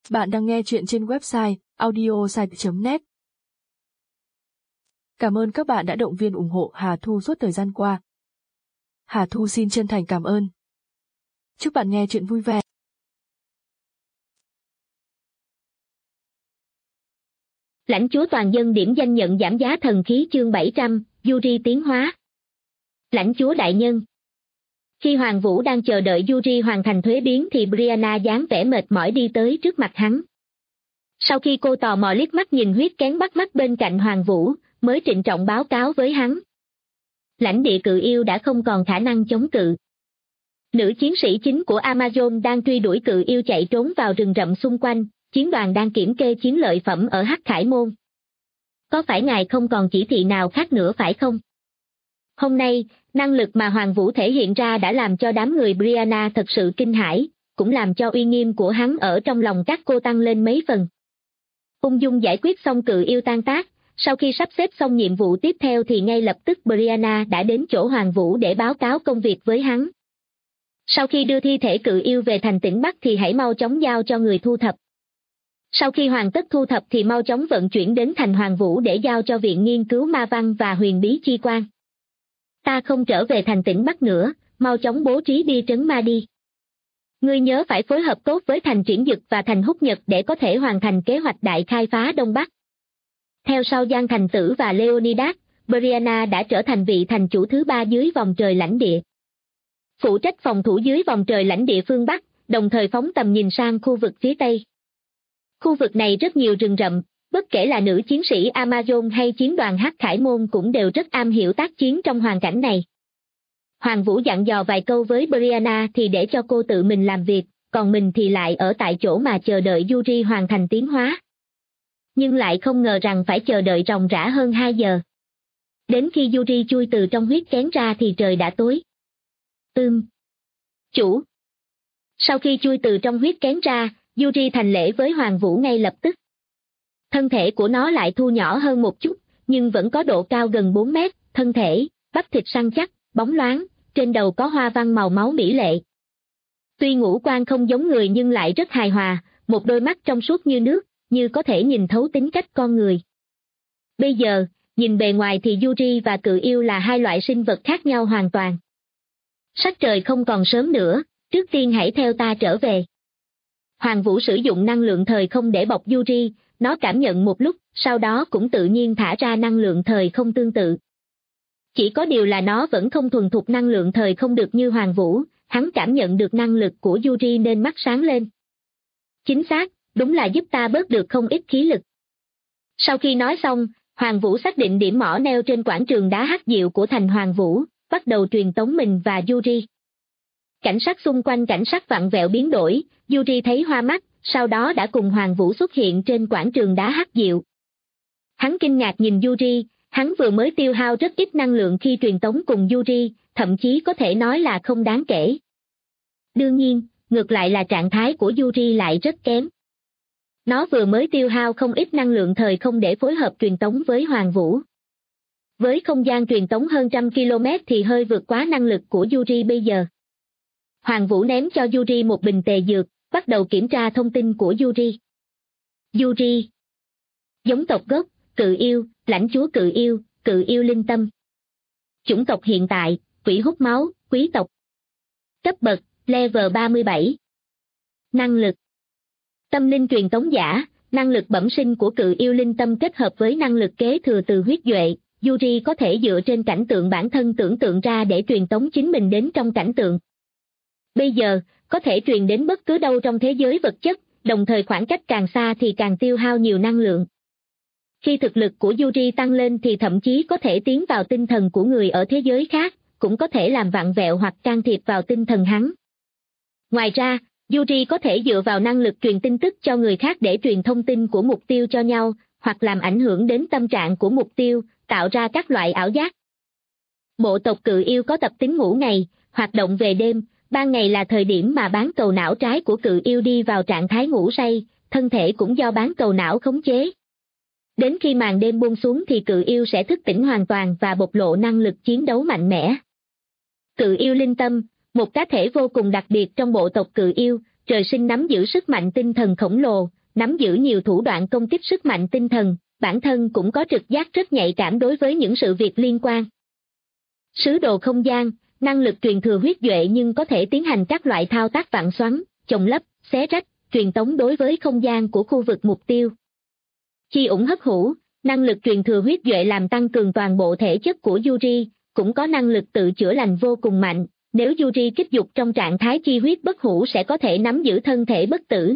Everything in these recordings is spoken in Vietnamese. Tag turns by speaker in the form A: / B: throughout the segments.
A: Bạn đang nghe chuyện trên website audiosite.net. Cảm ơn các bạn đã động viên ủng hộ Hà Thu suốt thời gian qua. Hà Thu xin chân thành cảm ơn. Chúc bạn nghe chuyện vui vẻ.
B: Lãnh chúa toàn dân điểm danh nhận giảm giá thần khí chương 700, Yuri tiến hóa. Lãnh chúa đại nhân. Khi Hoàng Vũ đang chờ đợi Yuri hoàn thành thuế biến thì Brianna dáng vẻ mệt mỏi đi tới trước mặt hắn. Sau khi cô tò mò liếc mắt nhìn huyết kén bắt mắt bên cạnh Hoàng Vũ, mới trịnh trọng báo cáo với hắn. Lãnh địa cự yêu đã không còn khả năng chống cự. Nữ chiến sĩ chính của Amazon đang truy đuổi cự yêu chạy trốn vào rừng rậm xung quanh, chiến đoàn đang kiểm kê chiến lợi phẩm ở Hắc Khải Môn. Có phải ngài không còn chỉ thị nào khác nữa phải không? Hôm nay, năng lực mà Hoàng Vũ thể hiện ra đã làm cho đám người Brianna thật sự kinh hãi, cũng làm cho uy nghiêm của hắn ở trong lòng các cô tăng lên mấy phần. Ung dung giải quyết xong cự yêu tan tác, sau khi sắp xếp xong nhiệm vụ tiếp theo thì ngay lập tức Brianna đã đến chỗ Hoàng Vũ để báo cáo công việc với hắn. Sau khi đưa thi thể cự yêu về thành tỉnh Bắc thì hãy mau chóng giao cho người thu thập. Sau khi hoàn tất thu thập thì mau chóng vận chuyển đến thành Hoàng Vũ để giao cho Viện Nghiên cứu Ma Văn và Huyền Bí Chi Quan. Ta không trở về thành tỉnh Bắc nữa, mau chóng bố trí bia trấn ma đi. Ngươi nhớ phải phối hợp tốt với thành Triển Dực và thành Húc Nhật để có thể hoàn thành kế hoạch đại khai phá Đông Bắc. Theo sau Giang Thành Tử và Leonidas, Brianna đã trở thành vị thành chủ thứ 3 dưới vòng trời lãnh địa. Phụ trách phòng thủ dưới vòng trời lãnh địa phương Bắc, đồng thời phóng tầm nhìn sang khu vực phía Tây. Khu vực này rất nhiều rừng rậm, bất kể là nữ chiến sĩ Amazon hay chiến đoàn Hắc Khải Môn cũng đều rất am hiểu tác chiến trong hoàn cảnh này. Hoàng Vũ dặn dò vài câu với Brianna thì để cho cô tự mình làm việc, còn mình thì lại ở tại chỗ mà chờ đợi Yuri hoàn thành tiến hóa. Nhưng lại không ngờ rằng phải chờ đợi ròng rã hơn 2 giờ. Đến khi Yuri chui từ trong huyết kén ra thì trời đã tối. Chủ. Sau khi chui từ trong huyết kén ra, Yuri thành lễ với Hoàng Vũ ngay lập tức. Thân thể của nó lại thu nhỏ hơn một chút, nhưng vẫn có độ cao gần 4 mét, thân thể, bắp thịt săn chắc, bóng loáng, trên đầu có hoa văn màu máu mỹ lệ. Tuy ngũ quan không giống người nhưng lại rất hài hòa, một đôi mắt trong suốt như nước, như có thể nhìn thấu tính cách con người. Bây giờ, nhìn bề ngoài thì Yuri và cự yêu là hai loại sinh vật khác nhau hoàn toàn. Sắc trời không còn sớm nữa, trước tiên hãy theo ta trở về. Hoàng Vũ sử dụng năng lượng thời không để bọc Yuri, nó cảm nhận một lúc, sau đó cũng tự nhiên thả ra năng lượng thời không tương tự. Chỉ có điều là nó vẫn không thuần thục năng lượng thời không được như Hoàng Vũ, hắn cảm nhận được năng lực của Yuri nên mắt sáng lên. Chính xác, đúng là giúp ta bớt được không ít khí lực. Sau khi nói xong, Hoàng Vũ xác định điểm mỏ neo trên quảng trường đá hắc diệu của thành Hoàng Vũ, bắt đầu truyền tống mình và Yuri. Cảnh sắc xung quanh cảnh sắc vặn vẹo biến đổi, Yuri thấy hoa mắt, sau đó đã cùng Hoàng Vũ xuất hiện trên quảng trường đá hắc diệu. Hắn kinh ngạc nhìn Yuri, hắn vừa mới tiêu hao rất ít năng lượng khi truyền tống cùng Yuri, thậm chí có thể nói là không đáng kể. Đương nhiên, ngược lại là trạng thái của Yuri lại rất kém. Nó vừa mới tiêu hao không ít năng lượng thời không để phối hợp truyền tống với Hoàng Vũ. Với không gian truyền tống hơn 100 km thì hơi vượt quá năng lực của Yuri bây giờ. Hoàng Vũ ném cho Yuri một bình tề dược, bắt đầu kiểm tra thông tin của Yuri. Yuri. Giống tộc gốc, cự yêu, lãnh chúa cự yêu linh tâm. Chủng tộc hiện tại, quỷ hút máu, quý tộc. Cấp bậc, level 37. Năng lực. Tâm linh truyền tống giả, năng lực bẩm sinh của cự yêu linh tâm kết hợp với năng lực kế thừa từ huyết duệ. Yuri có thể dựa trên cảnh tượng bản thân tưởng tượng ra để truyền tống chính mình đến trong cảnh tượng. Bây giờ, có thể truyền đến bất cứ đâu trong thế giới vật chất, đồng thời khoảng cách càng xa thì càng tiêu hao nhiều năng lượng. Khi thực lực của Yuri tăng lên thì thậm chí có thể tiến vào tinh thần của người ở thế giới khác, cũng có thể làm vặn vẹo hoặc can thiệp vào tinh thần hắn. Ngoài ra, Yuri có thể dựa vào năng lực truyền tin tức cho người khác để truyền thông tin của mục tiêu cho nhau, hoặc làm ảnh hưởng đến tâm trạng của mục tiêu, tạo ra các loại ảo giác. Bộ tộc cự yêu có tập tính ngủ ngày, hoạt động về đêm, ban ngày là thời điểm mà bán cầu não trái của cự yêu đi vào trạng thái ngủ say, thân thể cũng do bán cầu não khống chế. Đến khi màn đêm buông xuống thì cự yêu sẽ thức tỉnh hoàn toàn và bộc lộ năng lực chiến đấu mạnh mẽ. Cự yêu linh tâm, một cá thể vô cùng đặc biệt trong bộ tộc cự yêu, trời sinh nắm giữ sức mạnh tinh thần khổng lồ, nắm giữ nhiều thủ đoạn công kích sức mạnh tinh thần, bản thân cũng có trực giác rất nhạy cảm đối với những sự việc liên quan. Sứ đồ không gian, năng lực truyền thừa huyết duệ nhưng có thể tiến hành các loại thao tác vạn xoắn, chồng lấp, xé rách, truyền tống đối với không gian của khu vực mục tiêu. Chi ủng hấp hữu, năng lực truyền thừa huyết duệ làm tăng cường toàn bộ thể chất của Yuri, cũng có năng lực tự chữa lành vô cùng mạnh, nếu Yuri kích dục trong trạng thái chi huyết bất hủ sẽ có thể nắm giữ thân thể bất tử.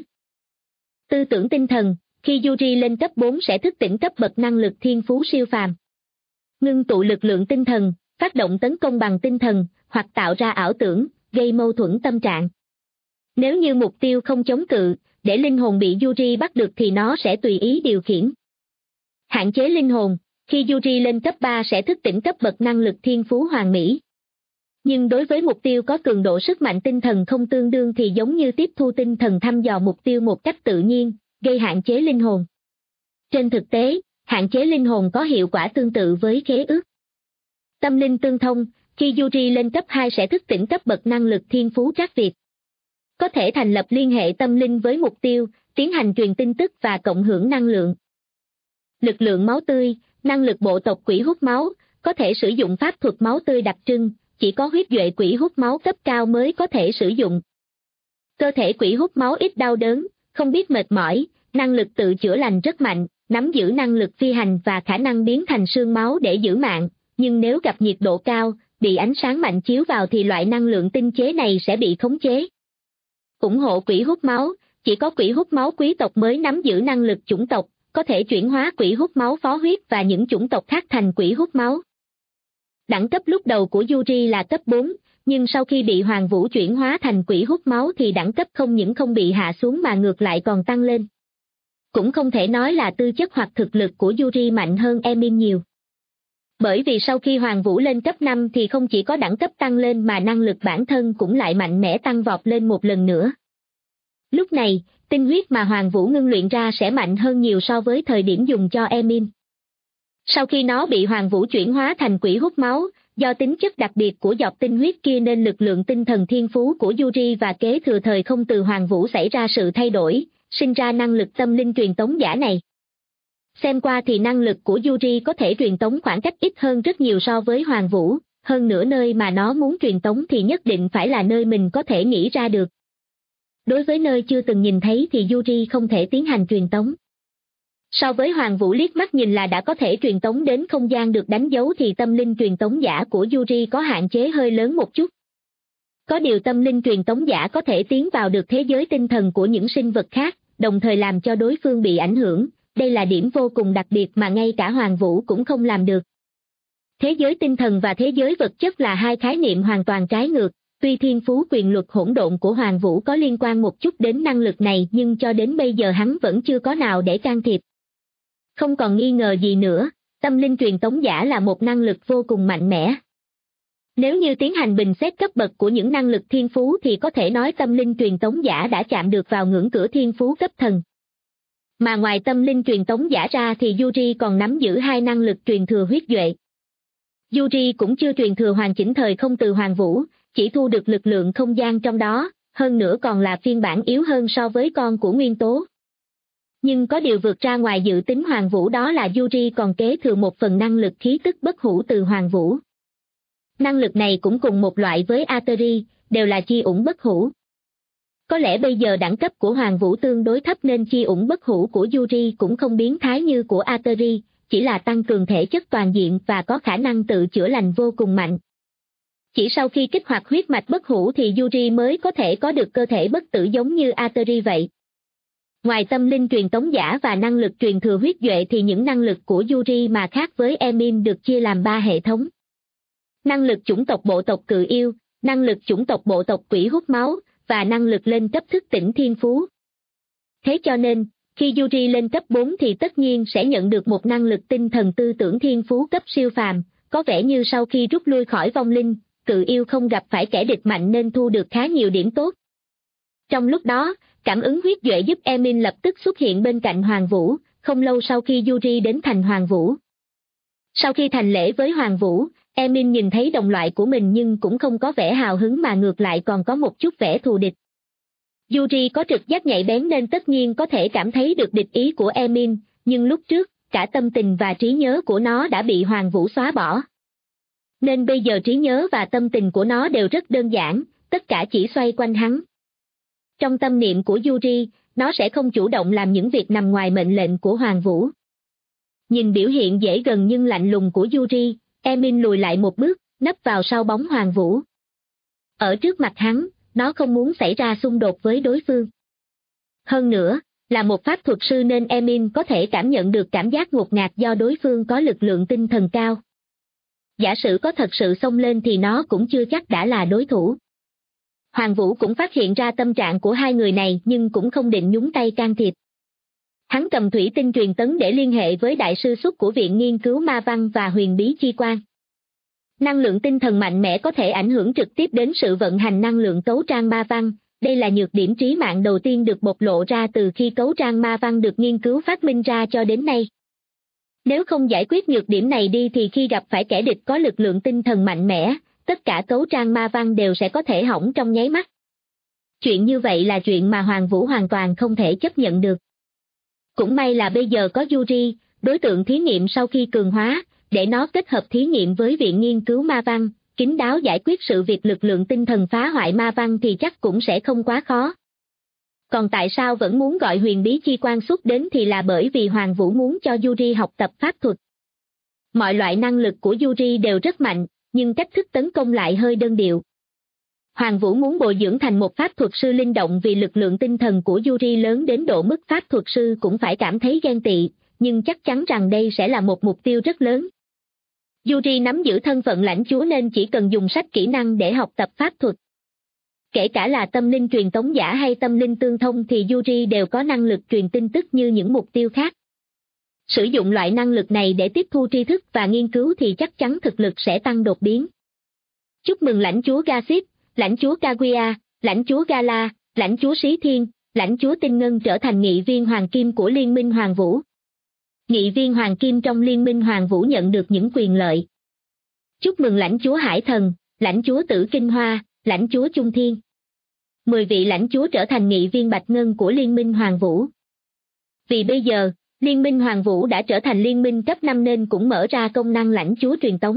B: Tư tưởng tinh thần, khi Yuri lên cấp 4 sẽ thức tỉnh cấp bậc năng lực thiên phú siêu phàm. Ngưng tụ lực lượng tinh thần, phát động tấn công bằng tinh thần, hoặc tạo ra ảo tưởng, gây mâu thuẫn tâm trạng. Nếu như mục tiêu không chống cự, để linh hồn bị Yuri bắt được thì nó sẽ tùy ý điều khiển. Hạn chế linh hồn, khi Yuri lên cấp 3 sẽ thức tỉnh cấp bậc năng lực thiên phú hoàn mỹ. Nhưng đối với mục tiêu có cường độ sức mạnh tinh thần không tương đương thì giống như tiếp thu tinh thần thăm dò mục tiêu một cách tự nhiên, gây hạn chế linh hồn. Trên thực tế, hạn chế linh hồn có hiệu quả tương tự với khế ước. Tâm linh tương thông, khi Yuri lên cấp 2 sẽ thức tỉnh cấp bậc năng lực thiên phú trắc việt. Có thể thành lập liên hệ tâm linh với mục tiêu, tiến hành truyền tin tức và cộng hưởng năng lượng. Lực lượng máu tươi, năng lực bộ tộc quỷ hút máu, có thể sử dụng pháp thuật máu tươi đặc trưng, chỉ có huyết duệ quỷ hút máu cấp cao mới có thể sử dụng. Cơ thể quỷ hút máu ít đau đớn, không biết mệt mỏi, năng lực tự chữa lành rất mạnh, nắm giữ năng lực phi hành và khả năng biến thành xương máu để giữ mạng, nhưng nếu gặp nhiệt độ cao, bị ánh sáng mạnh chiếu vào thì loại năng lượng tinh chế này sẽ bị khống chế. Ủng hộ quỷ hút máu, chỉ có quỷ hút máu quý tộc mới nắm giữ năng lực chủng tộc, có thể chuyển hóa quỷ hút máu phó huyết và những chủng tộc khác thành quỷ hút máu. Đẳng cấp lúc đầu của Yuri là cấp 4, nhưng sau khi bị Hoàng Vũ chuyển hóa thành quỷ hút máu thì đẳng cấp không những không bị hạ xuống mà ngược lại còn tăng lên. Cũng không thể nói là tư chất hoặc thực lực của Yuri mạnh hơn Emin nhiều. Bởi vì sau khi Hoàng Vũ lên cấp 5 thì không chỉ có đẳng cấp tăng lên mà năng lực bản thân cũng lại mạnh mẽ tăng vọt lên một lần nữa. Lúc này, tinh huyết mà Hoàng Vũ ngưng luyện ra sẽ mạnh hơn nhiều so với thời điểm dùng cho Emin. Sau khi nó bị Hoàng Vũ chuyển hóa thành quỷ hút máu, do tính chất đặc biệt của giọt tinh huyết kia nên lực lượng tinh thần thiên phú của Yuri và kế thừa thời không từ Hoàng Vũ xảy ra sự thay đổi, sinh ra năng lực tâm linh truyền tống giả này. Xem qua thì năng lực của Yuri có thể truyền tống khoảng cách ít hơn rất nhiều so với Hoàng Vũ, hơn nữa nơi mà nó muốn truyền tống thì nhất định phải là nơi mình có thể nghĩ ra được. Đối với nơi chưa từng nhìn thấy thì Yuri không thể tiến hành truyền tống. So với Hoàng Vũ liếc mắt nhìn là đã có thể truyền tống đến không gian được đánh dấu thì tâm linh truyền tống giả của Yuri có hạn chế hơi lớn một chút. Có điều tâm linh truyền tống giả có thể tiến vào được thế giới tinh thần của những sinh vật khác, đồng thời làm cho đối phương bị ảnh hưởng, đây là điểm vô cùng đặc biệt mà ngay cả Hoàng Vũ cũng không làm được. Thế giới tinh thần và thế giới vật chất là hai khái niệm hoàn toàn trái ngược, tuy thiên phú quyền luật hỗn độn của Hoàng Vũ có liên quan một chút đến năng lực này nhưng cho đến bây giờ hắn vẫn chưa có nào để can thiệp. Không còn nghi ngờ gì nữa, tâm linh truyền tống giả là một năng lực vô cùng mạnh mẽ. Nếu như tiến hành bình xét cấp bậc của những năng lực thiên phú thì có thể nói tâm linh truyền tống giả đã chạm được vào ngưỡng cửa thiên phú cấp thần. Mà ngoài tâm linh truyền tống giả ra thì Yuri còn nắm giữ hai năng lực truyền thừa huyết duệ. Yuri cũng chưa truyền thừa hoàn chỉnh thời không từ Hoàng Vũ, chỉ thu được lực lượng không gian trong đó, hơn nữa còn là phiên bản yếu hơn so với con của nguyên tố. Nhưng có điều vượt ra ngoài dự tính Hoàng Vũ đó là Yuri còn kế thừa một phần năng lực khí tức bất hủ từ Hoàng Vũ. Năng lực này cũng cùng một loại với Ateri, đều là chi ủng bất hủ. Có lẽ bây giờ đẳng cấp của Hoàng Vũ tương đối thấp nên chi ủng bất hủ của Yuri cũng không biến thái như của Ateri, chỉ là tăng cường thể chất toàn diện và có khả năng tự chữa lành vô cùng mạnh. Chỉ sau khi kích hoạt huyết mạch bất hủ thì Yuri mới có thể có được cơ thể bất tử giống như Ateri vậy. Ngoài tâm linh truyền tống giả và năng lực truyền thừa huyết duệ thì những năng lực của Yuri mà khác với Emin được chia làm 3 hệ thống. Năng lực chủng tộc bộ tộc cự yêu, năng lực chủng tộc bộ tộc quỷ hút máu, và năng lực lên cấp thức tỉnh thiên phú. Thế cho nên, khi Yuri lên cấp 4 thì tất nhiên sẽ nhận được một năng lực tinh thần tư tưởng thiên phú cấp siêu phàm, có vẻ như sau khi rút lui khỏi vong linh, cự yêu không gặp phải kẻ địch mạnh nên thu được khá nhiều điểm tốt. Trong lúc đó, cảm ứng huyết duệ giúp Emin lập tức xuất hiện bên cạnh Hoàng Vũ, không lâu sau khi Yuri đến thành Hoàng Vũ. Sau khi thành lễ với Hoàng Vũ, Emin nhìn thấy đồng loại của mình nhưng cũng không có vẻ hào hứng mà ngược lại còn có một chút vẻ thù địch. Yuri có trực giác nhạy bén nên tất nhiên có thể cảm thấy được địch ý của Emin, nhưng lúc trước, cả tâm tình và trí nhớ của nó đã bị Hoàng Vũ xóa bỏ. Nên bây giờ trí nhớ và tâm tình của nó đều rất đơn giản, tất cả chỉ xoay quanh hắn. Trong tâm niệm của Yuri, nó sẽ không chủ động làm những việc nằm ngoài mệnh lệnh của Hoàng Vũ. Nhìn biểu hiện dễ gần nhưng lạnh lùng của Yuri, Emin lùi lại một bước, nấp vào sau bóng Hoàng Vũ. Ở trước mặt hắn, nó không muốn xảy ra xung đột với đối phương. Hơn nữa, là một pháp thuật sư nên Emin có thể cảm nhận được cảm giác ngột ngạt do đối phương có lực lượng tinh thần cao. Giả sử có thật sự xông lên thì nó cũng chưa chắc đã là đối thủ. Hoàng Vũ cũng phát hiện ra tâm trạng của hai người này nhưng cũng không định nhúng tay can thiệp. Hắn cầm thủy tinh truyền tấn để liên hệ với đại sư xuất của Viện Nghiên cứu Ma Văn và Huyền Bí Chi Quan. Năng lượng tinh thần mạnh mẽ có thể ảnh hưởng trực tiếp đến sự vận hành năng lượng cấu trang ma văn, đây là nhược điểm trí mạng đầu tiên được bộc lộ ra từ khi cấu trang ma văn được nghiên cứu phát minh ra cho đến nay. Nếu không giải quyết nhược điểm này đi thì khi gặp phải kẻ địch có lực lượng tinh thần mạnh mẽ, tất cả cấu trang ma văn đều sẽ có thể hỏng trong nháy mắt. Chuyện như vậy là chuyện mà Hoàng Vũ hoàn toàn không thể chấp nhận được. Cũng may là bây giờ có Yuri, đối tượng thí nghiệm sau khi cường hóa, để nó kết hợp thí nghiệm với Viện Nghiên cứu Ma Văn, kín đáo giải quyết sự việc lực lượng tinh thần phá hoại ma văn thì chắc cũng sẽ không quá khó. Còn tại sao vẫn muốn gọi Huyền Bí Chi Quan xuất đến thì là bởi vì Hoàng Vũ muốn cho Yuri học tập pháp thuật. Mọi loại năng lực của Yuri đều rất mạnh, nhưng cách thức tấn công lại hơi đơn điệu. Hoàng Vũ muốn bồi dưỡng thành một pháp thuật sư linh động vì lực lượng tinh thần của Yuri lớn đến độ mức pháp thuật sư cũng phải cảm thấy ghen tị, nhưng chắc chắn rằng đây sẽ là một mục tiêu rất lớn. Yuri nắm giữ thân phận lãnh chúa nên chỉ cần dùng sách kỹ năng để học tập pháp thuật. Kể cả là tâm linh truyền tống giả hay tâm linh tương thông thì Yuri đều có năng lực truyền tin tức như những mục tiêu khác. Sử dụng loại năng lực này để tiếp thu tri thức và nghiên cứu thì chắc chắn thực lực sẽ tăng đột biến. Chúc mừng lãnh chúa Gasip, lãnh chúa Kaguya, lãnh chúa Gala, lãnh chúa Sĩ Thiên, lãnh chúa Tinh Ngân trở thành nghị viên Hoàng Kim của Liên minh Hoàng Vũ. Nghị viên Hoàng Kim trong Liên minh Hoàng Vũ nhận được những quyền lợi. Chúc mừng lãnh chúa Hải Thần, lãnh chúa Tử Kinh Hoa, lãnh chúa Trung Thiên. 10 vị lãnh chúa trở thành nghị viên Bạch Ngân của Liên minh Hoàng Vũ. Vì bây giờ, Liên minh Hoàng Vũ đã trở thành liên minh cấp 5 nên cũng mở ra công năng lãnh chúa truyền tống.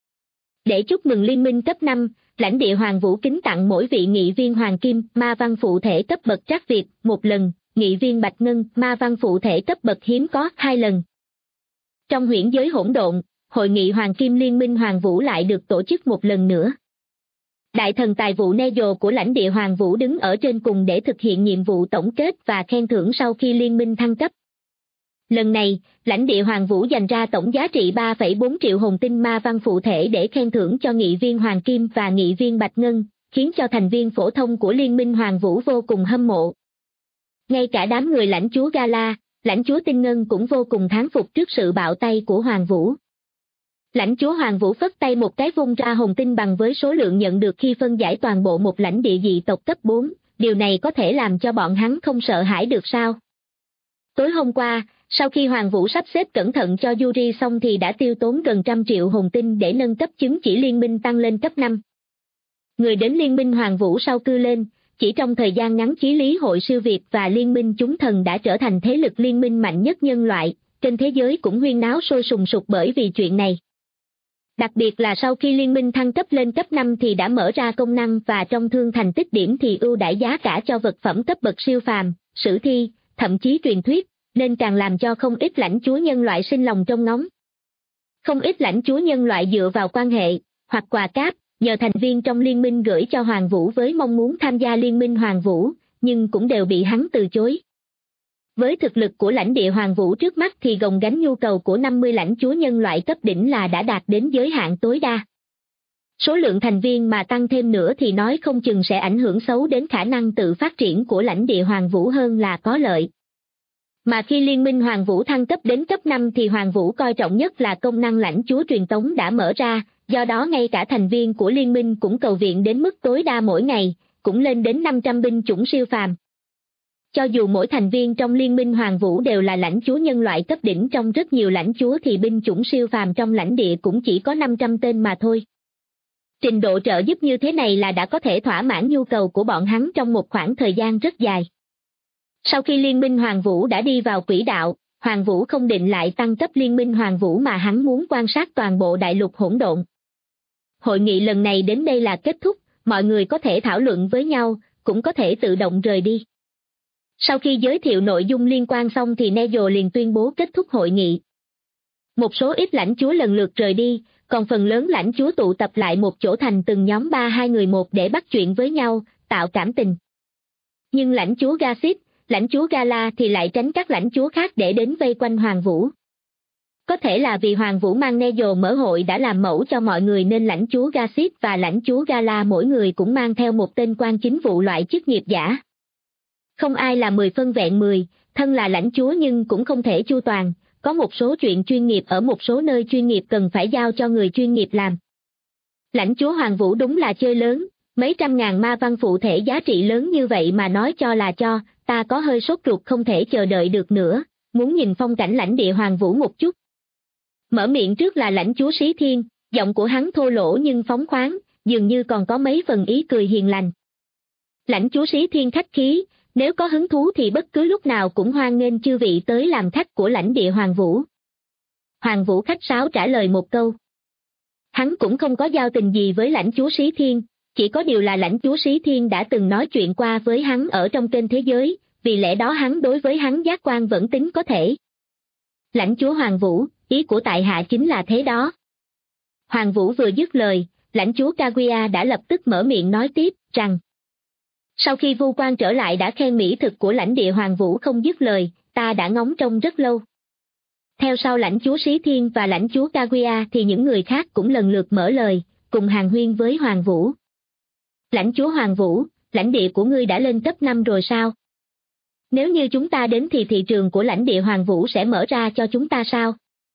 B: Để chúc mừng liên minh cấp 5, lãnh địa Hoàng Vũ kính tặng mỗi vị nghị viên Hoàng Kim, ma văn phụ thể cấp bậc trắc Việt, 1 lần, nghị viên Bạch Ngân, ma văn phụ thể cấp bậc hiếm có 2 lần. Trong huyễn giới hỗn độn, hội nghị Hoàng Kim Liên minh Hoàng Vũ lại được tổ chức một lần nữa. Đại thần tài vụ Nejo của lãnh địa Hoàng Vũ đứng ở trên cùng để thực hiện nhiệm vụ tổng kết và khen thưởng sau khi liên minh thăng cấp. Lần này, lãnh địa Hoàng Vũ dành ra tổng giá trị 3,4 triệu hồn tinh ma văn phụ thể để khen thưởng cho nghị viên Hoàng Kim và nghị viên Bạch Ngân, khiến cho thành viên phổ thông của Liên minh Hoàng Vũ vô cùng hâm mộ. Ngay cả đám người lãnh chúa Gala, lãnh chúa Tinh Ngân cũng vô cùng thán phục trước sự bạo tay của Hoàng Vũ. Lãnh chúa Hoàng Vũ phất tay một cái vung ra hồn tinh bằng với số lượng nhận được khi phân giải toàn bộ một lãnh địa dị tộc cấp 4, điều này có thể làm cho bọn hắn không sợ hãi được sao? Tối hôm qua, sau khi Hoàng Vũ sắp xếp cẩn thận cho Yuri xong thì đã tiêu tốn gần 100 triệu hồn tinh để nâng cấp chứng chỉ liên minh tăng lên cấp 5. Người đến liên minh Hoàng Vũ sau cư lên, chỉ trong thời gian ngắn Chí Lý Hội Siêu Việt và Liên minh Chúng Thần đã trở thành thế lực liên minh mạnh nhất nhân loại, trên thế giới cũng huyên náo sôi sùng sục bởi vì chuyện này. Đặc biệt là sau khi liên minh thăng cấp lên cấp 5 thì đã mở ra công năng và trong thương thành tích điểm thì ưu đãi giá cả cho vật phẩm cấp bậc siêu phàm, sử thi, thậm chí truyền thuyết, nên càng làm cho không ít lãnh chúa nhân loại sinh lòng trông ngóng. Không ít lãnh chúa nhân loại dựa vào quan hệ, hoặc quà cáp, nhờ thành viên trong liên minh gửi cho Hoàng Vũ với mong muốn tham gia liên minh Hoàng Vũ, nhưng cũng đều bị hắn từ chối. Với thực lực của lãnh địa Hoàng Vũ trước mắt thì gồng gánh nhu cầu của 50 lãnh chúa nhân loại cấp đỉnh là đã đạt đến giới hạn tối đa. Số lượng thành viên mà tăng thêm nữa thì nói không chừng sẽ ảnh hưởng xấu đến khả năng tự phát triển của lãnh địa Hoàng Vũ hơn là có lợi. Mà khi liên minh Hoàng Vũ thăng cấp đến cấp 5 thì Hoàng Vũ coi trọng nhất là công năng lãnh chúa truyền tống đã mở ra, do đó ngay cả thành viên của liên minh cũng cầu viện đến mức tối đa mỗi ngày, cũng lên đến 500 binh chủng siêu phàm. Cho dù mỗi thành viên trong liên minh Hoàng Vũ đều là lãnh chúa nhân loại cấp đỉnh trong rất nhiều lãnh chúa thì binh chủng siêu phàm trong lãnh địa cũng chỉ có 500 tên mà thôi. Trình độ trợ giúp như thế này là đã có thể thỏa mãn nhu cầu của bọn hắn trong một khoảng thời gian rất dài. Sau khi Liên minh Hoàng Vũ đã đi vào quỹ đạo, Hoàng Vũ không định lại tăng cấp Liên minh Hoàng Vũ mà hắn muốn quan sát toàn bộ đại lục hỗn độn. Hội nghị lần này đến đây là kết thúc, mọi người có thể thảo luận với nhau, cũng có thể tự động rời đi. Sau khi giới thiệu nội dung liên quan xong thì Neville liền tuyên bố kết thúc hội nghị. Một số ít lãnh chúa lần lượt rời đi, còn phần lớn lãnh chúa tụ tập lại một chỗ thành từng nhóm 3-2 người một để bắt chuyện với nhau, tạo cảm tình. Nhưng lãnh chúa Garcit, lãnh chúa Gala thì lại tránh các lãnh chúa khác để đến vây quanh Hoàng Vũ. Có thể là vì Hoàng Vũ mang Neville mở hội đã làm mẫu cho mọi người nên lãnh chúa Garcit và lãnh chúa Gala mỗi người cũng mang theo một tên quan chính vụ loại chức nghiệp giả. Không ai là 10 phân vẹn 10, thân là lãnh chúa nhưng cũng không thể chu toàn, có một số chuyện chuyên nghiệp ở một số nơi chuyên nghiệp cần phải giao cho người chuyên nghiệp làm. Lãnh chúa Hoàng Vũ đúng là chơi lớn, mấy trăm ngàn ma văn phụ thể giá trị lớn như vậy mà nói cho là cho, ta có hơi sốt ruột không thể chờ đợi được nữa, muốn nhìn phong cảnh lãnh địa Hoàng Vũ một chút. Mở miệng trước là lãnh chúa Sĩ Thiên, giọng của hắn thô lỗ nhưng phóng khoáng, dường như còn có mấy phần ý cười hiền lành. Lãnh chúa Sĩ Thiên khách khí, nếu có hứng thú thì bất cứ lúc nào cũng hoan nghênh chư vị tới làm khách của lãnh địa Hoàng Vũ. Hoàng Vũ khách sáo trả lời một câu. Hắn cũng không có giao tình gì với lãnh chúa Sĩ Thiên, chỉ có điều là lãnh chúa Sĩ Thiên đã từng nói chuyện qua với hắn ở trong kênh thế giới, vì lẽ đó hắn đối với hắn giác quan vẫn tính có thể. Lãnh chúa Hoàng Vũ, ý của tại hạ chính là thế đó. Hoàng Vũ vừa dứt lời, lãnh chúa Kaguya đã lập tức mở miệng nói tiếp, rằng sau khi Vu Quan trở lại đã khen mỹ thực của lãnh địa Hoàng Vũ không dứt lời, ta đã ngóng trông rất lâu. Theo sau lãnh chúa Sĩ Thiên và lãnh chúa Kaguya thì những người khác cũng lần lượt mở lời, cùng hàn huyên với Hoàng Vũ. Lãnh chúa Hoàng Vũ, lãnh địa của ngươi đã lên cấp 5 rồi sao? Nếu như chúng ta đến thì thị trường của lãnh địa Hoàng Vũ sẽ mở ra cho chúng ta sao?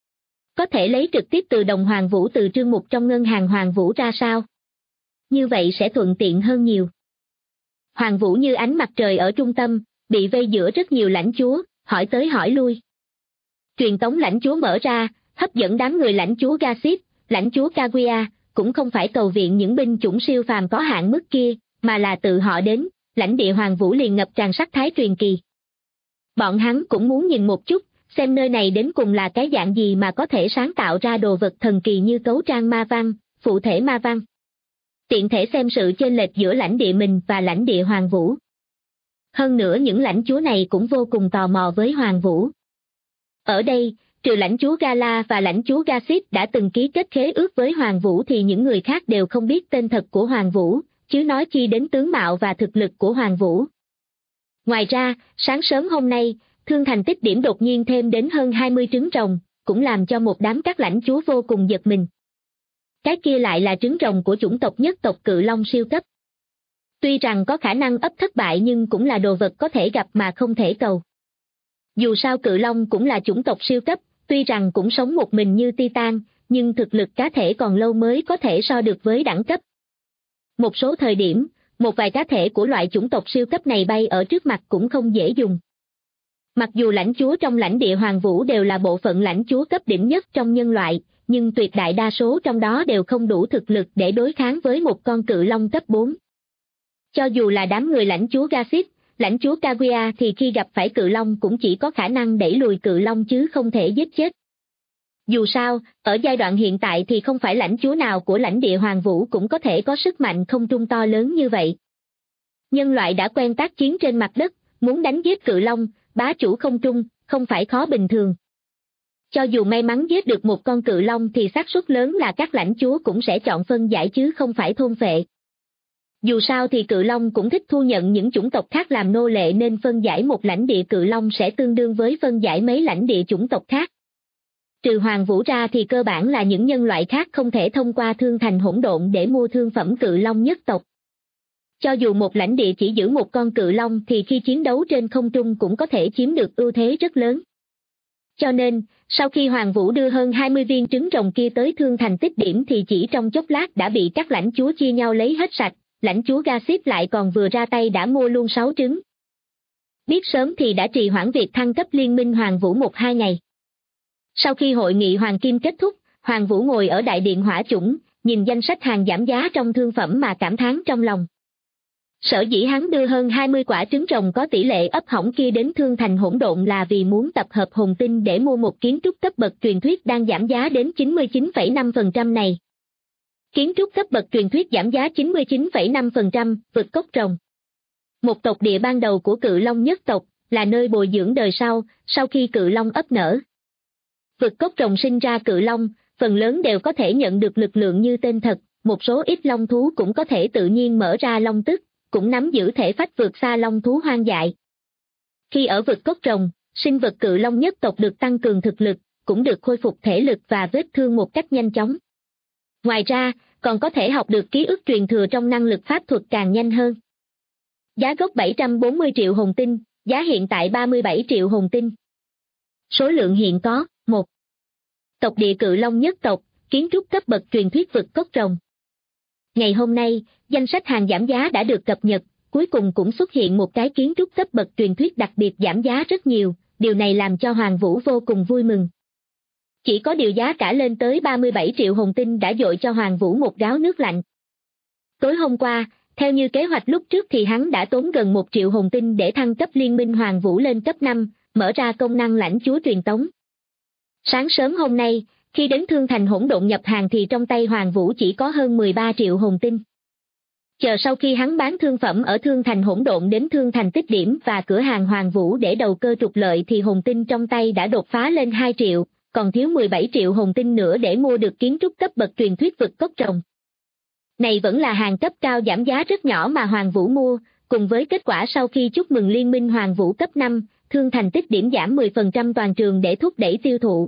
B: Có thể lấy trực tiếp từ đồng Hoàng Vũ từ trương mục trong ngân hàng Hoàng Vũ ra sao? Như vậy sẽ thuận tiện hơn nhiều. Hoàng Vũ như ánh mặt trời ở trung tâm, bị vây giữa rất nhiều lãnh chúa, hỏi tới hỏi lui. Truyền tống lãnh chúa mở ra, hấp dẫn đám người lãnh chúa Garcit, lãnh chúa Kaguya, cũng không phải cầu viện những binh chủng siêu phàm có hạn mức kia, mà là tự họ đến, lãnh địa Hoàng Vũ liền ngập tràn sắc thái truyền kỳ. Bọn hắn cũng muốn nhìn một chút, xem nơi này đến cùng là cái dạng gì mà có thể sáng tạo ra đồ vật thần kỳ như cấu trang ma văn, phụ thể ma văn. Tiện thể xem sự chênh lệch giữa lãnh địa mình và lãnh địa Hoàng Vũ. Hơn nữa những lãnh chúa này cũng vô cùng tò mò với Hoàng Vũ. Ở đây, trừ lãnh chúa Gala và lãnh chúa Garcit đã từng ký kết khế ước với Hoàng Vũ thì những người khác đều không biết tên thật của Hoàng Vũ, chứ nói chi đến tướng mạo và thực lực của Hoàng Vũ. Ngoài ra, sáng sớm hôm nay, Thương Thành Tích Điểm đột nhiên thêm đến hơn 20 trứng rồng, cũng làm cho một đám các lãnh chúa vô cùng giật mình. Cái kia lại là trứng rồng của chủng tộc nhất tộc Cự Long siêu cấp. Tuy rằng có khả năng ấp thất bại nhưng cũng là đồ vật có thể gặp mà không thể cầu. Dù sao Cự Long cũng là chủng tộc siêu cấp, tuy rằng cũng sống một mình như Titan, nhưng thực lực cá thể còn lâu mới có thể so được với đẳng cấp. Một số thời điểm, một vài cá thể của loại chủng tộc siêu cấp này bay ở trước mặt cũng không dễ dùng. Mặc dù lãnh chúa trong lãnh địa Hoàng Vũ đều là bộ phận lãnh chúa cấp đỉnh nhất trong nhân loại, nhưng tuyệt đại đa số trong đó đều không đủ thực lực để đối kháng với một con Cự Long cấp 4. Cho dù là đám người lãnh chúa Garcit, lãnh chúa Kaguya thì khi gặp phải Cự Long cũng chỉ có khả năng đẩy lùi Cự Long chứ không thể giết chết. Dù sao, ở giai đoạn hiện tại thì không phải lãnh chúa nào của lãnh địa Hoàng Vũ cũng có thể có sức mạnh không trung to lớn như vậy. Nhân loại đã quen tác chiến trên mặt đất, muốn đánh giết Cự Long, bá chủ không trung, không phải khó bình thường. Cho dù may mắn giết được một con Cự Long thì xác suất lớn là các lãnh chúa cũng sẽ chọn phân giải chứ không phải thôn phệ. Dù sao thì Cự Long cũng thích thu nhận những chủng tộc khác làm nô lệ nên phân giải một lãnh địa Cự Long sẽ tương đương với phân giải mấy lãnh địa chủng tộc khác. Trừ Hoàng Vũ ra thì cơ bản là những nhân loại khác không thể thông qua thương thành hỗn độn để mua thương phẩm Cự Long nhất tộc. Cho dù một lãnh địa chỉ giữ một con Cự Long thì khi chiến đấu trên không trung cũng có thể chiếm được ưu thế rất lớn. Cho nên, sau khi Hoàng Vũ đưa hơn 20 viên trứng rồng kia tới Thương Thành Tích Điểm thì chỉ trong chốc lát đã bị các lãnh chúa chia nhau lấy hết sạch, lãnh chúa Garcit lại còn vừa ra tay đã mua luôn 6 trứng. Biết sớm thì đã trì hoãn việc thăng cấp liên minh Hoàng Vũ 1-2 ngày. Sau khi hội nghị Hoàng Kim kết thúc, Hoàng Vũ ngồi ở đại điện hỏa chủng, nhìn danh sách hàng giảm giá trong thương phẩm mà cảm thán trong lòng. Sở dĩ hắn đưa hơn 20 quả trứng rồng có tỷ lệ ấp hỏng kia đến Thương Thành Hỗn Độn là vì muốn tập hợp hồn tinh để mua một kiến trúc cấp bậc truyền thuyết đang giảm giá đến 99,5% này. Kiến trúc cấp bậc truyền thuyết giảm giá 99,5%, vực cốc rồng. Một tộc địa ban đầu của Cự Long nhất tộc, là nơi bồi dưỡng đời sau khi Cự Long ấp nở. Vực cốc rồng sinh ra Cự Long, phần lớn đều có thể nhận được lực lượng như tên thật, một số ít long thú cũng có thể tự nhiên mở ra long tức, cũng nắm giữ thể phách vượt xa long thú hoang dại. Khi ở vực cốc rồng, sinh vật Cự Long nhất tộc được tăng cường thực lực, cũng được khôi phục thể lực và vết thương một cách nhanh chóng. Ngoài ra, còn có thể học được ký ức truyền thừa trong năng lực pháp thuật càng nhanh hơn. Giá gốc 740 triệu hồn tinh, giá hiện tại 37 triệu hồn tinh. Số lượng hiện có, 1. Tộc địa Cự Long nhất tộc, kiến trúc cấp bậc truyền thuyết vực cốc rồng. Ngày hôm nay, danh sách hàng giảm giá đã được cập nhật, cuối cùng cũng xuất hiện một cái kiến trúc cấp bậc truyền thuyết đặc biệt giảm giá rất nhiều, điều này làm cho Hoàng Vũ vô cùng vui mừng. Chỉ có điều giá cả lên tới 37 triệu hồn tinh đã dội cho Hoàng Vũ một gáo nước lạnh. Tối hôm qua, theo như kế hoạch lúc trước thì hắn đã tốn gần 1 triệu hồn tinh để thăng cấp Liên minh Hoàng Vũ lên cấp 5, mở ra công năng lãnh chúa truyền tống. Sáng sớm hôm nay, khi đến Thương Thành Hỗn Độn nhập hàng thì trong tay Hoàng Vũ chỉ có hơn 13 triệu hồn tinh. Chờ sau khi hắn bán thương phẩm ở Thương Thành Hỗn Độn đến Thương Thành Tích Điểm và cửa hàng Hoàng Vũ để đầu cơ trục lợi thì hồn tinh trong tay đã đột phá lên 2 triệu, còn thiếu 17 triệu hồn tinh nữa để mua được kiến trúc cấp bậc truyền thuyết vực cốc rồng. Này vẫn là hàng cấp cao giảm giá rất nhỏ mà Hoàng Vũ mua, cùng với kết quả sau khi chúc mừng Liên minh Hoàng Vũ cấp 5, Thương Thành Tích Điểm giảm 10% toàn trường để thúc đẩy tiêu thụ.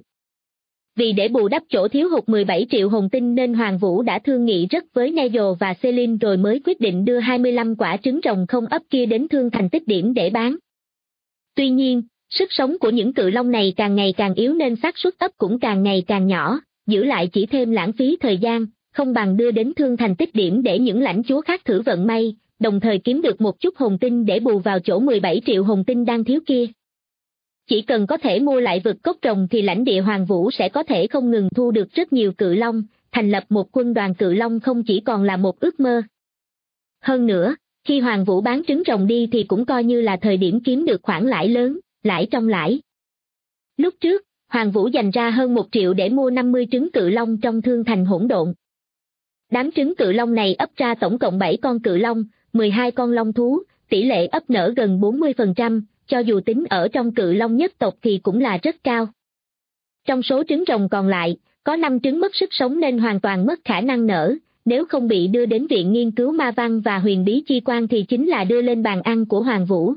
B: Vì để bù đắp chỗ thiếu hụt 17 triệu hồn tinh nên Hoàng Vũ đã thương nghị rất với Nigel và Celine rồi mới quyết định đưa 25 quả trứng rồng không ấp kia đến Thương Thành Tích Điểm để bán. Tuy nhiên, sức sống của những Cự Long này càng ngày càng yếu nên xác suất ấp cũng càng ngày càng nhỏ, giữ lại chỉ thêm lãng phí thời gian, không bằng đưa đến Thương Thành Tích Điểm để những lãnh chúa khác thử vận may, đồng thời kiếm được một chút hồn tinh để bù vào chỗ 17 triệu hồn tinh đang thiếu kia. Chỉ cần có thể mua lại vực cốc rồng thì lãnh địa Hoàng Vũ sẽ có thể không ngừng thu được rất nhiều Cự Long, thành lập một quân đoàn Cự Long không chỉ còn là một ước mơ. Hơn nữa, khi Hoàng Vũ bán trứng rồng đi thì cũng coi như là thời điểm kiếm được khoản lãi lớn, lãi trong lãi. Lúc trước, Hoàng Vũ dành ra hơn 1 triệu để mua 50 trứng Cự Long trong Thương Thành Hỗn Độn. Đám trứng Cự Long này ấp ra tổng cộng 7 con Cự Long, 12 con long thú, tỷ lệ ấp nở gần 40%, cho dù tính ở trong Cự Long nhất tộc thì cũng là rất cao. Trong số trứng rồng còn lại, có 5 trứng mất sức sống nên hoàn toàn mất khả năng nở, nếu không bị đưa đến Viện Nghiên cứu Ma Văn và Huyền Bí Chi Quan thì chính là đưa lên bàn ăn của Hoàng Vũ.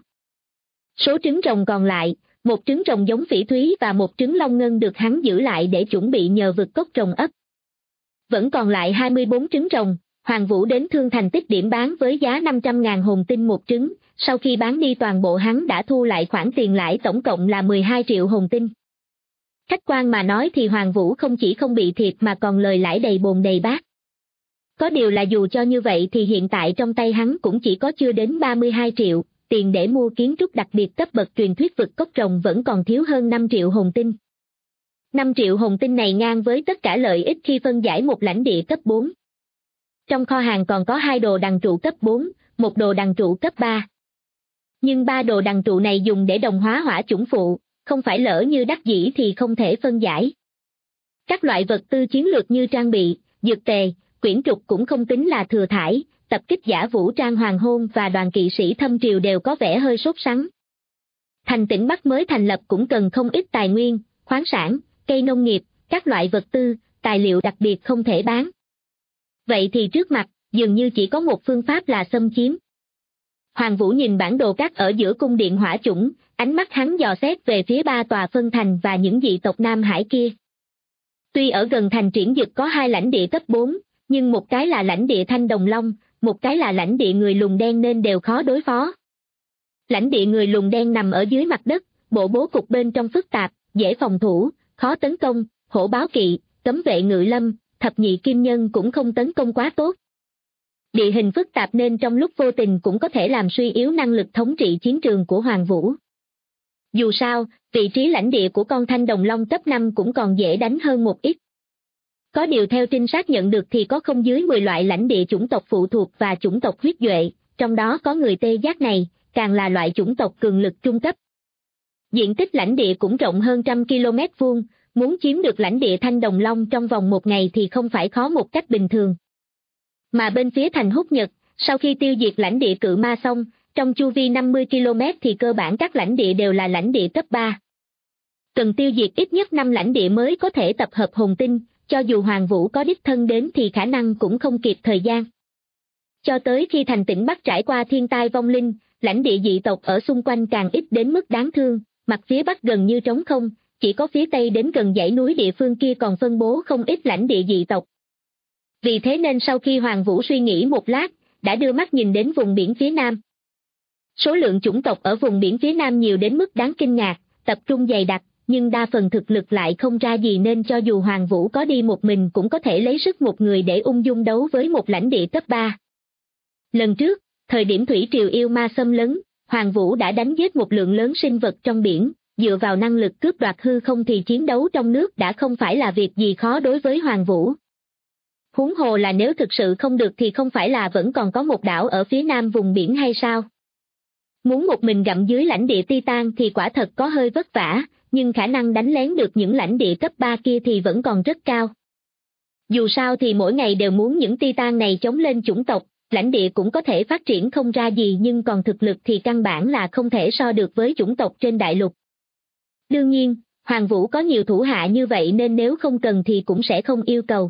B: Số trứng rồng còn lại, một trứng rồng giống phỉ thúy và một trứng long ngân được hắn giữ lại để chuẩn bị nhờ vực cốc rồng ấp. Vẫn còn lại 24 trứng rồng, Hoàng Vũ đến Thương Thành Tích Điểm bán với giá 500.000 hồn tinh một trứng, sau khi bán đi toàn bộ hắn đã thu lại khoản tiền lãi tổng cộng là 12 triệu hồn tinh. Khách quan mà nói thì Hoàng Vũ không chỉ không bị thiệt mà còn lời lãi đầy bồn đầy bát. Có điều là dù cho như vậy thì hiện tại trong tay hắn cũng chỉ có chưa đến 32 triệu, tiền để mua kiến trúc đặc biệt cấp bậc truyền thuyết vực cốc rồng vẫn còn thiếu hơn 5 triệu hồn tinh. 5 triệu hồn tinh này ngang với tất cả lợi ích khi phân giải một lãnh địa cấp 4. Trong kho hàng còn có 2 đồ đằng trụ cấp 4, một đồ đằng trụ cấp 3. Nhưng 3 đồ đằng trụ này dùng để đồng hóa hỏa chủng phụ, không phải lỡ như đắc dĩ thì không thể phân giải. Các loại vật tư chiến lược như trang bị, dược tề, quyển trục cũng không tính là thừa thải, tập kích giả vũ trang hoàng hôn và đoàn kỵ sĩ thâm triều đều có vẻ hơi sốt sắng. Thành tỉnh Bắc mới thành lập cũng cần không ít tài nguyên, khoáng sản, cây nông nghiệp, các loại vật tư, tài liệu đặc biệt không thể bán. Vậy thì trước mặt, dường như chỉ có một phương pháp là xâm chiếm. Hoàng Vũ nhìn bản đồ cát ở giữa cung điện hỏa chủng, ánh mắt hắn dò xét về phía 3 tòa phân thành và những dị tộc Nam Hải kia. Tuy ở gần thành Triển Dực có 2 lãnh địa cấp 4, nhưng một cái là lãnh địa Thanh Đồng Long, một cái là lãnh địa người lùn đen nên đều khó đối phó. Lãnh địa người lùn đen nằm ở dưới mặt đất, bộ bố cục bên trong phức tạp, dễ phòng thủ, khó tấn công, hổ báo kỵ, cấm vệ ngự lâm, thập nhị kim nhân cũng không tấn công quá tốt. Địa hình phức tạp nên trong lúc vô tình cũng có thể làm suy yếu năng lực thống trị chiến trường của Hoàng Vũ. Dù sao, vị trí lãnh địa của con Thanh Đồng Long cấp 5 cũng còn dễ đánh hơn một ít. Có điều theo trinh sát nhận được thì có không dưới 10 loại lãnh địa chủng tộc phụ thuộc và chủng tộc huyết duệ, trong đó có người Tê Giác này, càng là loại chủng tộc cường lực trung cấp. Diện tích lãnh địa cũng rộng hơn 100 km², muốn chiếm được lãnh địa Thanh Đồng Long trong vòng một ngày thì không phải khó một cách bình thường. Mà bên phía thành Húc Nhật, sau khi tiêu diệt lãnh địa Cự Ma xong, trong chu vi 50 km thì cơ bản các lãnh địa đều là lãnh địa cấp 3. Cần tiêu diệt ít nhất 5 lãnh địa mới có thể tập hợp hồn tinh, cho dù Hoàng Vũ có đích thân đến thì khả năng cũng không kịp thời gian. Cho tới khi thành tỉnh Bắc trải qua thiên tai vong linh, lãnh địa dị tộc ở xung quanh càng ít đến mức đáng thương, mặt phía Bắc gần như trống không, chỉ có phía Tây đến gần dãy núi địa phương kia còn phân bố không ít lãnh địa dị tộc. Vì thế nên sau khi Hoàng Vũ suy nghĩ một lát, đã đưa mắt nhìn đến vùng biển phía Nam. Số lượng chủng tộc ở vùng biển phía Nam nhiều đến mức đáng kinh ngạc, tập trung dày đặc, nhưng đa phần thực lực lại không ra gì nên cho dù Hoàng Vũ có đi một mình cũng có thể lấy sức một người để ung dung đấu với một lãnh địa cấp 3. Lần trước, thời điểm thủy triều yêu ma xâm lấn, Hoàng Vũ đã đánh giết một lượng lớn sinh vật trong biển, dựa vào năng lực cướp đoạt hư không thì chiến đấu trong nước đã không phải là việc gì khó đối với Hoàng Vũ. Huống hồ là nếu thực sự không được thì không phải là vẫn còn có một đảo ở phía nam vùng biển hay sao? Muốn một mình gặm dưới lãnh địa Titan thì quả thật có hơi vất vả, nhưng khả năng đánh lén được những lãnh địa cấp 3 kia thì vẫn còn rất cao. Dù sao thì mỗi ngày đều muốn những Titan này chống lên chủng tộc, lãnh địa cũng có thể phát triển không ra gì nhưng còn thực lực thì căn bản là không thể so được với chủng tộc trên đại lục. Đương nhiên, Hoàng Vũ có nhiều thủ hạ như vậy nên nếu không cần thì cũng sẽ không yêu cầu.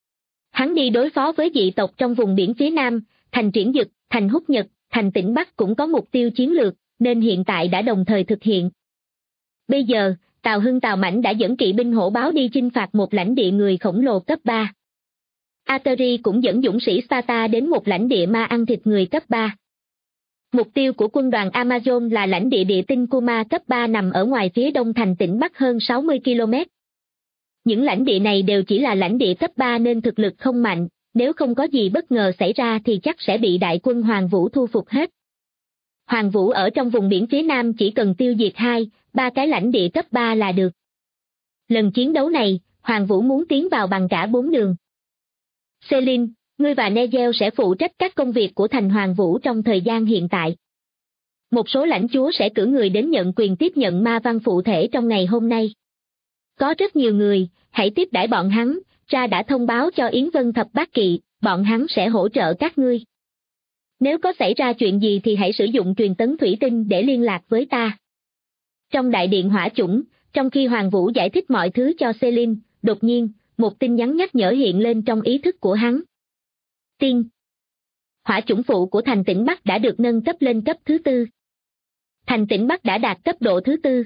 B: Hắn đi đối phó với dị tộc trong vùng biển phía Nam, thành Triển Dực, thành Húc Nhật, thành tỉnh Bắc cũng có mục tiêu chiến lược, nên hiện tại đã đồng thời thực hiện. Bây giờ, Tào Hưng Tào Mãnh đã dẫn kỵ binh hổ báo đi chinh phạt một lãnh địa người khổng lồ cấp 3. Ateri cũng dẫn dũng sĩ Sparta đến một lãnh địa ma ăn thịt người cấp 3. Mục tiêu của quân đoàn Amazon là lãnh địa địa tinh Kuma cấp 3 nằm ở ngoài phía đông thành tỉnh Bắc hơn 60 km. Những lãnh địa này đều chỉ là lãnh địa cấp 3 nên thực lực không mạnh, nếu không có gì bất ngờ xảy ra thì chắc sẽ bị đại quân Hoàng Vũ thu phục hết. Hoàng Vũ ở trong vùng biển phía Nam chỉ cần tiêu diệt 2-3 cái lãnh địa cấp 3 là được. Lần chiến đấu này, Hoàng Vũ muốn tiến vào bằng cả 4 đường. Celine, ngươi và Negel sẽ phụ trách các công việc của thành Hoàng Vũ trong thời gian hiện tại. Một số lãnh chúa sẽ cử người đến nhận quyền tiếp nhận ma văn phụ thể trong ngày hôm nay. Có rất nhiều người, hãy tiếp đãi bọn hắn, ra đã thông báo cho Yến Vân Thập Bát Kỵ, bọn hắn sẽ hỗ trợ các ngươi. Nếu có xảy ra chuyện gì thì hãy sử dụng truyền tấn thủy tinh để liên lạc với ta. Trong đại điện hỏa chủng, trong khi Hoàng Vũ giải thích mọi thứ cho Celine, đột nhiên, một tin nhắn nhắc nhở hiện lên trong ý thức của hắn. Tin. Hỏa chủng phụ của thành tỉnh Bắc đã được nâng cấp lên cấp thứ 4. Thành tỉnh Bắc đã đạt cấp độ thứ 4.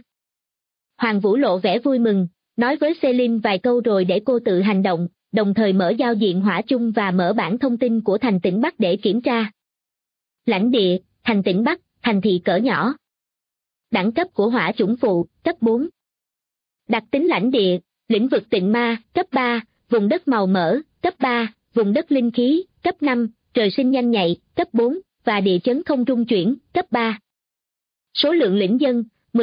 B: Hoàng Vũ lộ vẻ vui mừng, nói với Celine vài câu rồi để cô tự hành động, đồng thời mở giao diện hỏa chung và mở bảng thông tin của thành tỉnh Bắc để kiểm tra. Lãnh địa, thành tỉnh Bắc, thành thị cỡ nhỏ. Đẳng cấp của hỏa chủng phụ, cấp 4. Đặc tính lãnh địa, lĩnh vực tịnh ma, cấp 3, vùng đất màu mỡ, cấp 3, vùng đất linh khí, cấp 5, trời sinh nhanh nhạy, cấp 4, và địa chấn không rung chuyển, cấp 3. Số lượng lĩnh dân,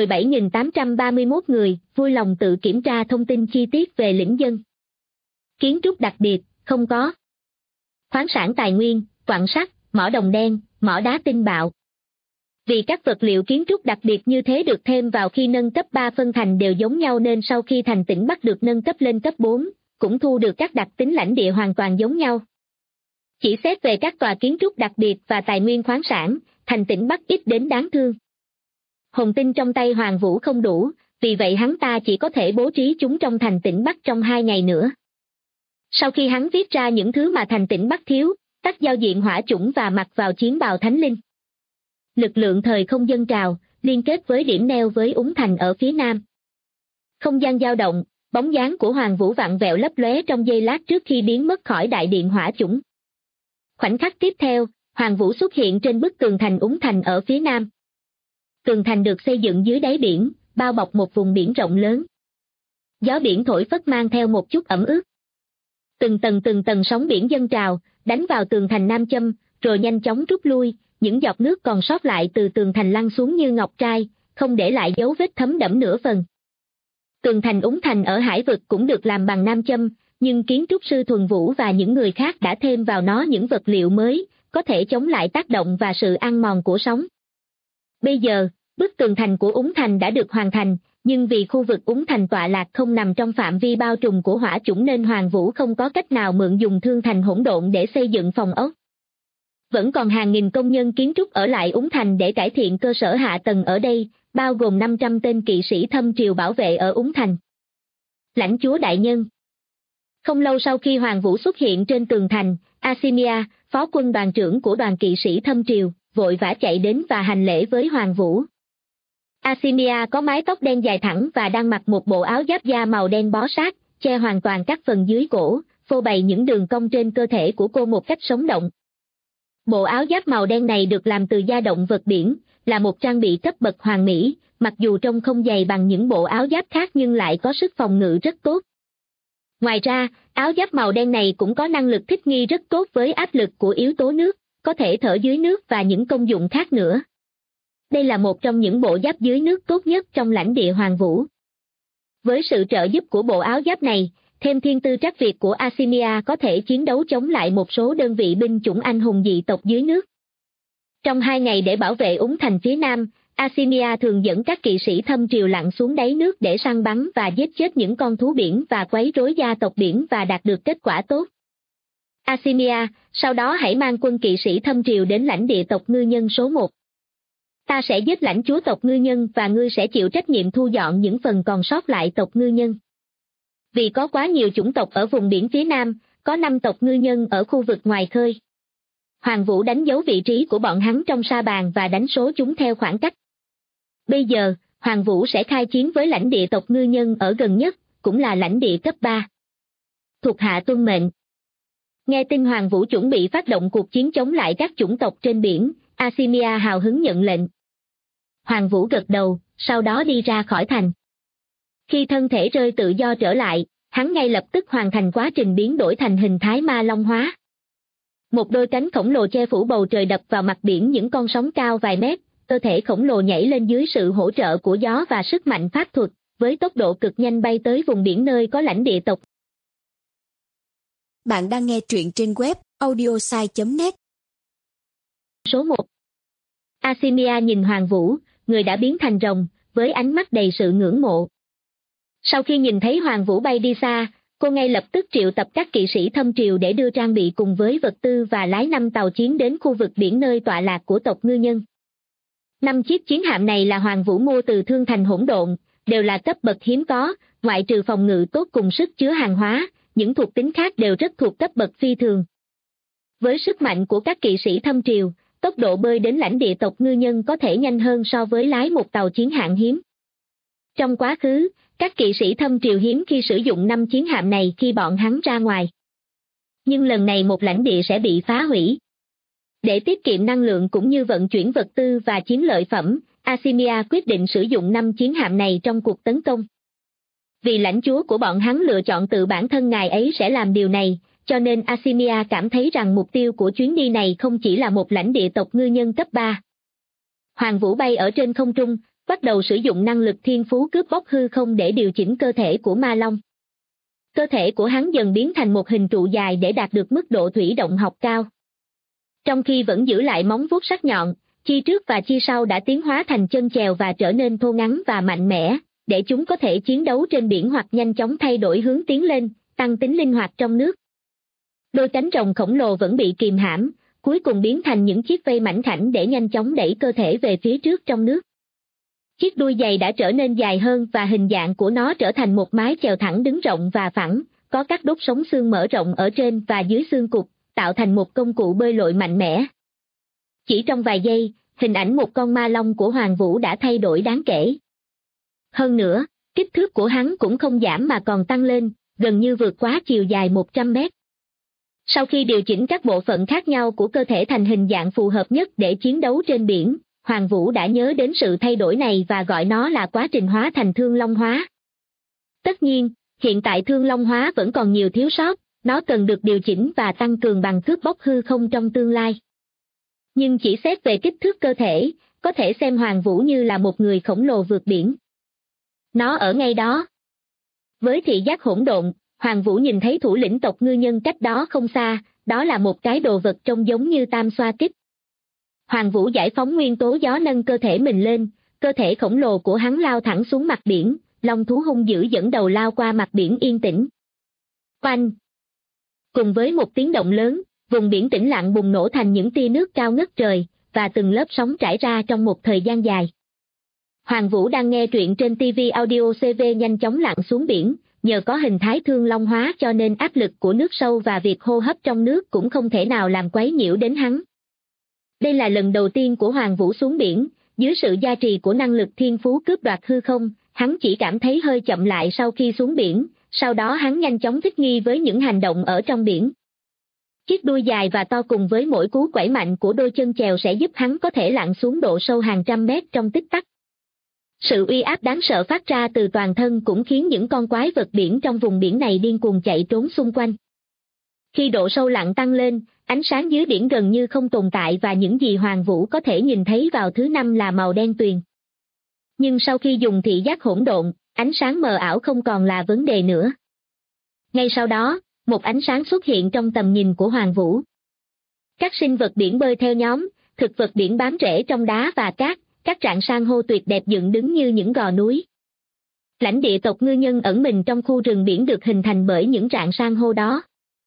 B: 17.831 người, vui lòng tự kiểm tra thông tin chi tiết về lĩnh dân. Kiến trúc đặc biệt, không có. Khoáng sản tài nguyên, quặng sắt, mỏ đồng đen, mỏ đá tinh bạo. Vì các vật liệu kiến trúc đặc biệt như thế được thêm vào khi nâng cấp 3 phân thành đều giống nhau nên sau khi thành tỉnh Bắc được nâng cấp lên cấp 4, cũng thu được các đặc tính lãnh địa hoàn toàn giống nhau. Chỉ xét về các tòa kiến trúc đặc biệt và tài nguyên khoáng sản, thành tỉnh Bắc ít đến đáng thương. Hồn tinh trong tay Hoàng Vũ không đủ, vì vậy hắn ta chỉ có thể bố trí chúng trong thành tỉnh Bắc trong 2 ngày nữa. Sau khi hắn viết ra những thứ mà thành tỉnh Bắc thiếu, tắt giao diện hỏa chủng và mặc vào chiến bào thánh linh. Lực lượng thời không dâng trào, liên kết với điểm neo với Úng Thành ở phía nam. Không gian dao động, bóng dáng của Hoàng Vũ vặn vẹo lấp lóe trong giây lát trước khi biến mất khỏi đại điện hỏa chủng. Khoảnh khắc tiếp theo, Hoàng Vũ xuất hiện trên bức tường thành Úng Thành ở phía nam. Tường thành được xây dựng dưới đáy biển, bao bọc một vùng biển rộng lớn. Gió biển thổi phất mang theo một chút ẩm ướt. Từng tầng sóng biển dâng trào, đánh vào tường thành Nam Châm, rồi nhanh chóng rút lui, những giọt nước còn sót lại từ tường thành lăn xuống như ngọc trai, không để lại dấu vết thấm đẫm nửa phần. Tường thành Úng Thành ở hải vực cũng được làm bằng nam châm, nhưng kiến trúc sư Thuần Vũ và những người khác đã thêm vào nó những vật liệu mới, có thể chống lại tác động và sự ăn mòn của sóng. Bây giờ, bức tường thành của Úng Thành đã được hoàn thành, nhưng vì khu vực Úng Thành tọa lạc không nằm trong phạm vi bao trùm của hỏa chủng nên Hoàng Vũ không có cách nào mượn dùng Thương Thành hỗn độn để xây dựng phòng ốc. Vẫn còn hàng nghìn công nhân kiến trúc ở lại Úng Thành để cải thiện cơ sở hạ tầng ở đây, bao gồm 500 tên kỵ sĩ thâm triều bảo vệ ở Úng Thành. Lãnh chúa đại nhân. Không lâu sau khi Hoàng Vũ xuất hiện trên tường thành, Asimia, phó quân đoàn trưởng của đoàn kỵ sĩ thâm triều, vội vã chạy đến và hành lễ với Hoàng Vũ. Asimia có mái tóc đen dài thẳng và đang mặc một bộ áo giáp da màu đen bó sát, che hoàn toàn các phần dưới cổ, phô bày những đường cong trên cơ thể của cô một cách sống động. Bộ áo giáp màu đen này được làm từ da động vật biển, là một trang bị cấp bậc hoàn mỹ, mặc dù trông không dày bằng những bộ áo giáp khác nhưng lại có sức phòng ngự rất tốt. Ngoài ra, áo giáp màu đen này cũng có năng lực thích nghi rất tốt với áp lực của yếu tố nước, có thể thở dưới nước và những công dụng khác nữa. Đây là một trong những bộ giáp dưới nước tốt nhất trong lãnh địa Hoàng Vũ. Với sự trợ giúp của bộ áo giáp này, thêm thiên tư trắc việt của Asimia có thể chiến đấu chống lại một số đơn vị binh chủng anh hùng dị tộc dưới nước. Trong 2 ngày để bảo vệ Úng Thành phía Nam, Asimia thường dẫn các kỵ sĩ thâm triều lặn xuống đáy nước để săn bắn và giết chết những con thú biển và quấy rối gia tộc biển và đạt được kết quả tốt. Asimia, sau đó hãy mang quân kỵ sĩ thâm triều đến lãnh địa tộc ngư nhân số 1. Ta sẽ giết lãnh chúa tộc ngư nhân và ngươi sẽ chịu trách nhiệm thu dọn những phần còn sót lại tộc ngư nhân. Vì có quá nhiều chủng tộc ở vùng biển phía Nam, có 5 tộc ngư nhân ở khu vực ngoài khơi. Hoàng Vũ đánh dấu vị trí của bọn hắn trong sa bàn và đánh số chúng theo khoảng cách. Bây giờ, Hoàng Vũ sẽ khai chiến với lãnh địa tộc ngư nhân ở gần nhất, cũng là lãnh địa cấp 3. Thuộc hạ tuân mệnh. Nghe tin Hoàng Vũ chuẩn bị phát động cuộc chiến chống lại các chủng tộc trên biển, Asimia hào hứng nhận lệnh. Hoàng Vũ gật đầu, sau đó đi ra khỏi thành. Khi thân thể rơi tự do trở lại, hắn ngay lập tức hoàn thành quá trình biến đổi thành hình thái ma long hóa. Một đôi cánh khổng lồ che phủ bầu trời đập vào mặt biển những con sóng cao vài mét, cơ thể khổng lồ nhảy lên dưới sự hỗ trợ của gió và sức mạnh pháp thuật, với tốc độ cực nhanh bay tới vùng biển nơi có lãnh địa tộc.
C: Bạn đang nghe truyện trên web audiosai.net.
B: Số 1. Asimia nhìn Hoàng Vũ, người đã biến thành rồng, với ánh mắt đầy sự ngưỡng mộ. Sau khi nhìn thấy Hoàng Vũ bay đi xa, cô ngay lập tức triệu tập các kỵ sĩ thâm triều để đưa trang bị cùng với vật tư và lái 5 tàu chiến đến khu vực biển nơi tọa lạc của tộc ngư nhân. 5 chiếc chiến hạm này là Hoàng Vũ mua từ Thương Thành hỗn độn, đều là cấp bậc hiếm có, ngoại trừ phòng ngự tốt cùng sức chứa hàng hóa, những thuộc tính khác đều rất thuộc cấp bậc phi thường. Với sức mạnh của các kỵ sĩ thâm triều, tốc độ bơi đến lãnh địa tộc ngư nhân có thể nhanh hơn so với lái một tàu chiến hạm hiếm. Trong quá khứ, các kỵ sĩ thâm triều hiếm khi sử dụng 5 chiến hạm này khi bọn hắn ra ngoài. Nhưng lần này một lãnh địa sẽ bị phá hủy. Để tiết kiệm năng lượng cũng như vận chuyển vật tư và chiến lợi phẩm, Asimia quyết định sử dụng 5 chiến hạm này trong cuộc tấn công. Vì lãnh chúa của bọn hắn lựa chọn tự bản thân ngài ấy sẽ làm điều này, cho nên Asimia cảm thấy rằng mục tiêu của chuyến đi này không chỉ là một lãnh địa tộc ngư nhân cấp 3. Hoàng Vũ bay ở trên không trung, bắt đầu sử dụng năng lực thiên phú cướp bóc hư không để điều chỉnh cơ thể của ma long. Cơ thể của hắn dần biến thành một hình trụ dài để đạt được mức độ thủy động học cao. Trong khi vẫn giữ lại móng vuốt sắc nhọn, chi trước và chi sau đã tiến hóa thành chân chèo và trở nên thô ngắn và mạnh mẽ, để chúng có thể chiến đấu trên biển hoặc nhanh chóng thay đổi hướng tiến lên, tăng tính linh hoạt trong nước. Đôi cánh rồng khổng lồ vẫn bị kìm hãm, cuối cùng biến thành những chiếc vây mảnh khảnh để nhanh chóng đẩy cơ thể về phía trước trong nước. Chiếc đuôi dày đã trở nên dài hơn và hình dạng của nó trở thành một mái chèo thẳng đứng rộng và phẳng, có các đốt sống xương mở rộng ở trên và dưới xương cụt, tạo thành một công cụ bơi lội mạnh mẽ. Chỉ trong vài giây, hình ảnh một con ma long của Hoàng Vũ đã thay đổi đáng kể. Hơn nữa, kích thước của hắn cũng không giảm mà còn tăng lên, gần như vượt quá chiều dài 100 mét. Sau khi điều chỉnh các bộ phận khác nhau của cơ thể thành hình dạng phù hợp nhất để chiến đấu trên biển, Hoàng Vũ đã nhớ đến sự thay đổi này và gọi nó là quá trình hóa thành thương long hóa. Tất nhiên, hiện tại thương long hóa vẫn còn nhiều thiếu sót, nó cần được điều chỉnh và tăng cường bằng cướp bóc hư không trong tương lai. Nhưng chỉ xét về kích thước cơ thể, có thể xem Hoàng Vũ như là một người khổng lồ vượt biển. Nó ở ngay đó. Với thị giác hỗn độn, Hoàng Vũ nhìn thấy thủ lĩnh tộc ngư nhân cách đó không xa, đó là một cái đồ vật trông giống như tam xoa kích. Hoàng Vũ giải phóng nguyên tố gió nâng cơ thể mình lên, cơ thể khổng lồ của hắn lao thẳng xuống mặt biển, long thú hung dữ dẫn đầu lao qua mặt biển yên tĩnh. Oanh! Cùng với một tiếng động lớn, vùng biển tĩnh lặng bùng nổ thành những tia nước cao ngất trời, và từng lớp sóng trải ra trong một thời gian dài. Hoàng Vũ đang nghe truyện trên TV Audio CV nhanh chóng lặn xuống biển, nhờ có hình thái thương long hóa cho nên áp lực của nước sâu và việc hô hấp trong nước cũng không thể nào làm quấy nhiễu đến hắn. Đây là lần đầu tiên của Hoàng Vũ xuống biển, dưới sự gia trì của năng lực thiên phú cướp đoạt hư không, hắn chỉ cảm thấy hơi chậm lại sau khi xuống biển, sau đó hắn nhanh chóng thích nghi với những hành động ở trong biển. Chiếc đuôi dài và to cùng với mỗi cú quẩy mạnh của đôi chân chèo sẽ giúp hắn có thể lặn xuống độ sâu hàng trăm mét trong tích tắc. Sự uy áp đáng sợ phát ra từ toàn thân cũng khiến những con quái vật biển trong vùng biển này điên cuồng chạy trốn xung quanh. Khi độ sâu lặn tăng lên, ánh sáng dưới biển gần như không tồn tại và những gì Hoàng Vũ có thể nhìn thấy vào thứ năm là màu đen tuyền. Nhưng sau khi dùng thị giác hỗn độn, ánh sáng mờ ảo không còn là vấn đề nữa. Ngay sau đó, một ánh sáng xuất hiện trong tầm nhìn của Hoàng Vũ. Các sinh vật biển bơi theo nhóm, thực vật biển bám rễ trong đá và cát, các rạn san hô tuyệt đẹp dựng đứng như những gò núi. Lãnh địa tộc ngư nhân ẩn mình trong khu rừng biển được hình thành bởi những rạn san hô đó.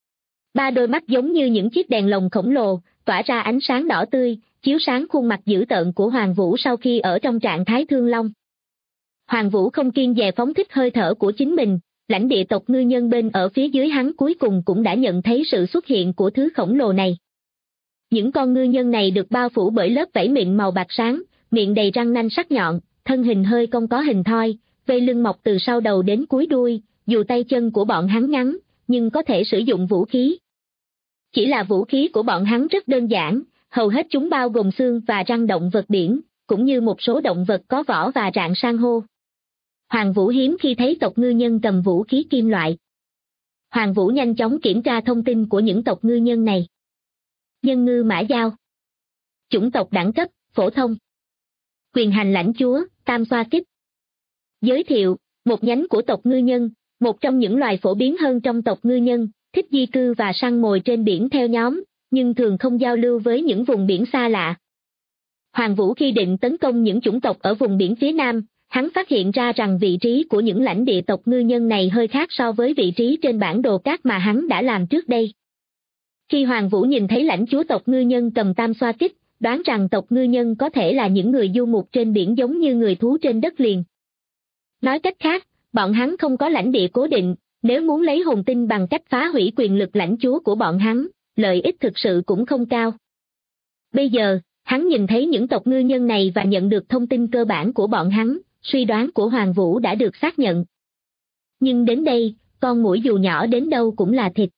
B: Ba đôi mắt giống như những chiếc đèn lồng khổng lồ, tỏa ra ánh sáng đỏ tươi, chiếu sáng khuôn mặt dữ tợn của Hoàng Vũ sau khi ở trong trạng thái thương long. Hoàng Vũ không kiêng dè phóng thích hơi thở của chính mình, lãnh địa tộc ngư nhân bên ở phía dưới hắn cuối cùng cũng đã nhận thấy sự xuất hiện của thứ khổng lồ này. Những con ngư nhân này được bao phủ bởi lớp vảy mịn màu bạc sáng, miệng đầy răng nanh sắc nhọn, thân hình hơi cong có hình thoi, vây lưng mọc từ sau đầu đến cuối đuôi, dù tay chân của bọn hắn ngắn, nhưng có thể sử dụng vũ khí. Chỉ là vũ khí của bọn hắn rất đơn giản, hầu hết chúng bao gồm xương và răng động vật biển, cũng như một số động vật có vỏ và rạn san hô. Hoàng Vũ hiếm khi thấy tộc ngư nhân cầm vũ khí kim loại. Hoàng Vũ nhanh chóng kiểm tra thông tin của những tộc ngư nhân này. Nhân ngư mã dao. Chủng tộc đẳng cấp, phổ thông. Quyền hành lãnh chúa, tam xoa kích. Giới thiệu, một nhánh của tộc ngư nhân, một trong những loài phổ biến hơn trong tộc ngư nhân, thích di cư và săn mồi trên biển theo nhóm, nhưng thường không giao lưu với những vùng biển xa lạ. Hoàng Vũ khi định tấn công những chủng tộc ở vùng biển phía Nam, hắn phát hiện ra rằng vị trí của những lãnh địa tộc ngư nhân này hơi khác so với vị trí trên bản đồ cát mà hắn đã làm trước đây. Khi Hoàng Vũ nhìn thấy lãnh chúa tộc ngư nhân cầm tam xoa kích, đoán rằng tộc ngư nhân có thể là những người du mục trên biển giống như người thú trên đất liền. Nói cách khác, bọn hắn không có lãnh địa cố định, nếu muốn lấy hồn tinh bằng cách phá hủy quyền lực lãnh chúa của bọn hắn, lợi ích thực sự cũng không cao. Bây giờ, hắn nhìn thấy những tộc ngư nhân này và nhận được thông tin cơ bản của bọn hắn, suy đoán của Hoàng Vũ đã được xác nhận. Nhưng đến đây, con muỗi dù nhỏ đến đâu cũng là thịt.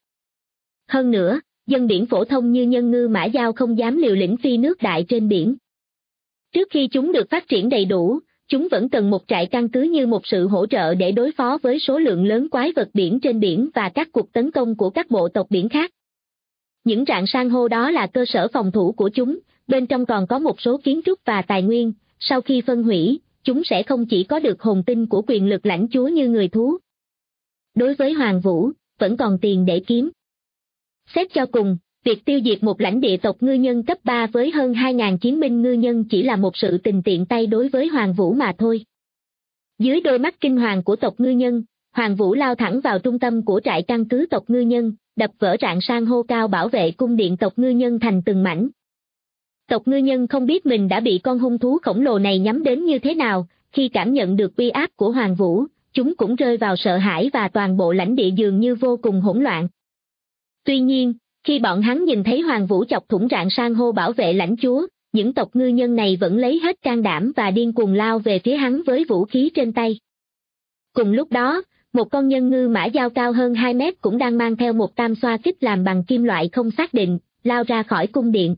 B: Hơn nữa, dân biển phổ thông như nhân ngư mã dao không dám liều lĩnh phi nước đại trên biển. Trước khi chúng được phát triển đầy đủ, chúng vẫn cần một trại căn cứ như một sự hỗ trợ để đối phó với số lượng lớn quái vật biển trên biển và các cuộc tấn công của các bộ tộc biển khác. Những rạn san hô đó là cơ sở phòng thủ của chúng, bên trong còn có một số kiến trúc và tài nguyên, sau khi phân hủy, chúng sẽ không chỉ có được hồn tinh của quyền lực lãnh chúa như người thú. Đối với Hoàng Vũ, vẫn còn tiền để kiếm. Xét cho cùng, việc tiêu diệt một lãnh địa tộc ngư nhân cấp 3 với hơn 2.000 chiến binh ngư nhân chỉ là một sự tình tiện tay đối với Hoàng Vũ mà thôi. Dưới đôi mắt kinh hoàng của tộc ngư nhân, Hoàng Vũ lao thẳng vào trung tâm của trại căn cứ tộc ngư nhân, đập vỡ rạn san hô cao bảo vệ cung điện tộc ngư nhân thành từng mảnh. Tộc ngư nhân không biết mình đã bị con hung thú khổng lồ này nhắm đến như thế nào, khi cảm nhận được uy áp của Hoàng Vũ, chúng cũng rơi vào sợ hãi và toàn bộ lãnh địa dường như vô cùng hỗn loạn. Tuy nhiên, khi bọn hắn nhìn thấy Hoàng Vũ chọc thủng rạn san hô bảo vệ lãnh chúa, những tộc ngư nhân này vẫn lấy hết can đảm và điên cuồng lao về phía hắn với vũ khí trên tay. Cùng lúc đó, một con nhân ngư mã dao cao hơn 2 mét cũng đang mang theo một tam xoa kích làm bằng kim loại không xác định, lao ra khỏi cung điện.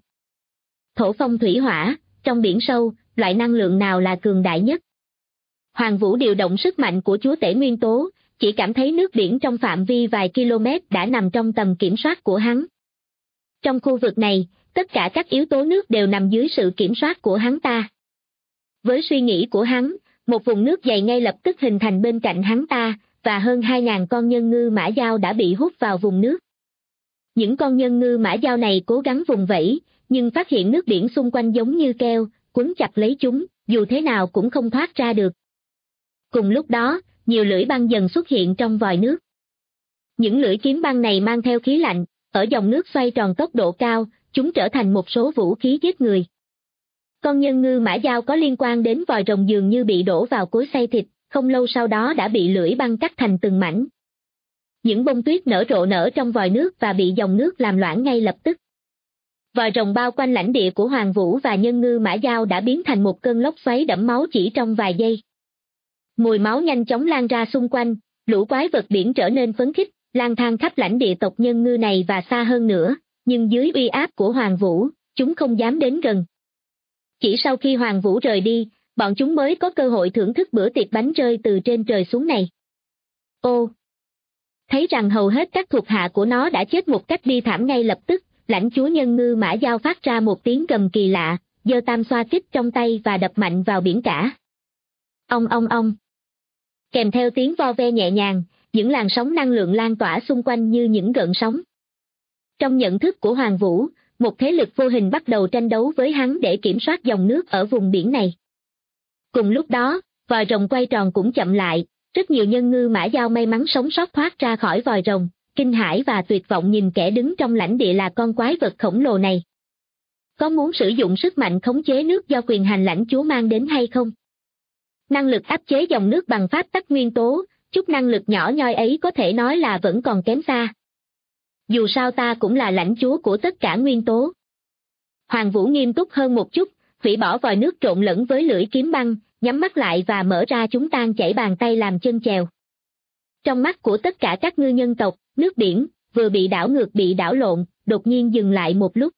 B: Thổ phong thủy hỏa, trong biển sâu, loại năng lượng nào là cường đại nhất? Hoàng Vũ điều động sức mạnh của chúa tể nguyên tố, chỉ cảm thấy nước biển trong phạm vi vài km đã nằm trong tầm kiểm soát của hắn. Trong khu vực này, tất cả các yếu tố nước đều nằm dưới sự kiểm soát của hắn ta. Với suy nghĩ của hắn, một vùng nước dày ngay lập tức hình thành bên cạnh hắn ta, và hơn 2.000 con nhân ngư mã dao đã bị hút vào vùng nước. Những con nhân ngư mã dao này cố gắng vùng vẫy, nhưng phát hiện nước biển xung quanh giống như keo, quấn chặt lấy chúng, dù thế nào cũng không thoát ra được. Cùng lúc đó, nhiều lưỡi băng dần xuất hiện trong vòi nước. Những lưỡi kiếm băng này mang theo khí lạnh, ở dòng nước xoay tròn tốc độ cao, chúng trở thành một số vũ khí giết người. Con nhân ngư mã dao có liên quan đến vòi rồng dường như bị đổ vào cối xay thịt, không lâu sau đó đã bị lưỡi băng cắt thành từng mảnh. Những bông tuyết nở rộ nở trong vòi nước và bị dòng nước làm loãng ngay lập tức. Vòi rồng bao quanh lãnh địa của Hoàng Vũ và nhân ngư mã dao đã biến thành một cơn lốc xoáy đẫm máu chỉ trong vài giây. Mùi máu nhanh chóng lan ra xung quanh, lũ quái vật biển trở nên phấn khích, lang thang khắp lãnh địa tộc nhân ngư này và xa hơn nữa, nhưng dưới uy áp của Hoàng Vũ, chúng không dám đến gần. Chỉ sau khi Hoàng Vũ rời đi, bọn chúng mới có cơ hội thưởng thức bữa tiệc bánh rơi từ trên trời xuống này. Ô! Thấy rằng hầu hết các thuộc hạ của nó đã chết một cách bi thảm ngay lập tức, lãnh chúa nhân ngư mã dao phát ra một tiếng gầm kỳ lạ, giơ tam xoa kích trong tay và đập mạnh vào biển cả. Ong ong ong! Kèm theo tiếng vo ve nhẹ nhàng, những làn sóng năng lượng lan tỏa xung quanh như những gợn sóng. Trong nhận thức của Hoàng Vũ, một thế lực vô hình bắt đầu tranh đấu với hắn để kiểm soát dòng nước ở vùng biển này. Cùng lúc đó, vòi rồng quay tròn cũng chậm lại, rất nhiều nhân ngư mã dao may mắn sống sót thoát ra khỏi vòi rồng, kinh hãi và tuyệt vọng nhìn kẻ đứng trong lãnh địa là con quái vật khổng lồ này. Có muốn sử dụng sức mạnh khống chế nước do quyền hành lãnh chúa mang đến hay không? Năng lực áp chế dòng nước bằng pháp tắc nguyên tố, chút năng lực nhỏ nhoi ấy có thể nói là vẫn còn kém xa. Dù sao ta cũng là lãnh chúa của tất cả nguyên tố. Hoàng Vũ nghiêm túc hơn một chút, hủy bỏ vòi nước trộn lẫn với lưỡi kiếm băng, nhắm mắt lại và mở ra chúng tan chảy bàn tay làm chân chèo. Trong mắt của tất cả các ngư nhân tộc, nước biển, vừa bị đảo ngược bị đảo lộn, đột nhiên dừng lại một lúc.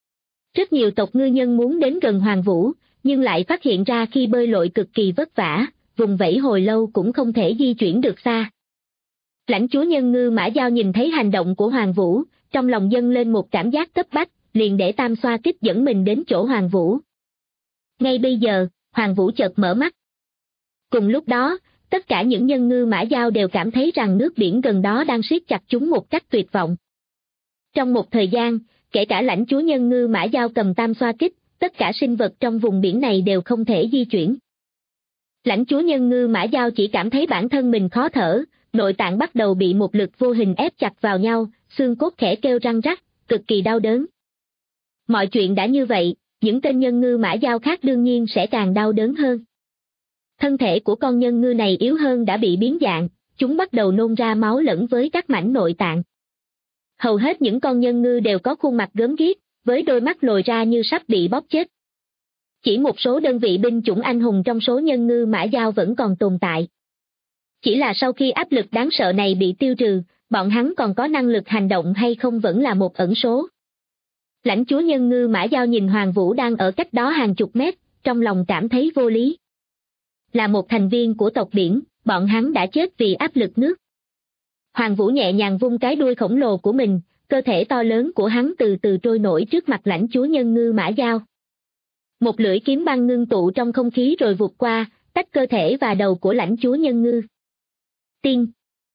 B: Rất nhiều tộc ngư nhân muốn đến gần Hoàng Vũ, nhưng lại phát hiện ra khi bơi lội cực kỳ vất vả, vùng vẫy hồi lâu cũng không thể di chuyển được xa. Lãnh chúa nhân ngư mã dao nhìn thấy hành động của Hoàng Vũ, trong lòng dâng lên một cảm giác cấp bách, liền để tam xoa kích dẫn mình đến chỗ Hoàng Vũ. Ngay bây giờ, Hoàng Vũ chợt mở mắt. Cùng lúc đó, tất cả những nhân ngư mã dao đều cảm thấy rằng nước biển gần đó đang siết chặt chúng một cách tuyệt vọng. Trong một thời gian, kể cả lãnh chúa nhân ngư mã dao cầm tam xoa kích, tất cả sinh vật trong vùng biển này đều không thể di chuyển. Lãnh chúa nhân ngư mã dao chỉ cảm thấy bản thân mình khó thở, nội tạng bắt đầu bị một lực vô hình ép chặt vào nhau, xương cốt khẽ kêu răng rắc, cực kỳ đau đớn. Mọi chuyện đã như vậy, những tên nhân ngư mã dao khác đương nhiên sẽ càng đau đớn hơn. Thân thể của con nhân ngư này yếu hơn đã bị biến dạng, chúng bắt đầu nôn ra máu lẫn với các mảnh nội tạng. Hầu hết những con nhân ngư đều có khuôn mặt gớm ghiếc, với đôi mắt lồi ra như sắp bị bóp chết. Chỉ một số đơn vị binh chủng anh hùng trong số nhân ngư mã dao vẫn còn tồn tại. Chỉ là sau khi áp lực đáng sợ này bị tiêu trừ, bọn hắn còn có năng lực hành động hay không vẫn là một ẩn số. Lãnh chúa nhân ngư mã dao nhìn Hoàng Vũ đang ở cách đó hàng chục mét, trong lòng cảm thấy vô lý. Là một thành viên của tộc biển, bọn hắn đã chết vì áp lực nước. Hoàng Vũ nhẹ nhàng vung cái đuôi khổng lồ của mình, cơ thể to lớn của hắn từ từ trôi nổi trước mặt lãnh chúa nhân ngư mã dao. Một lưỡi kiếm băng ngưng tụ trong không khí rồi vụt qua, tách cơ thể và đầu của lãnh chúa nhân ngư. Tiên!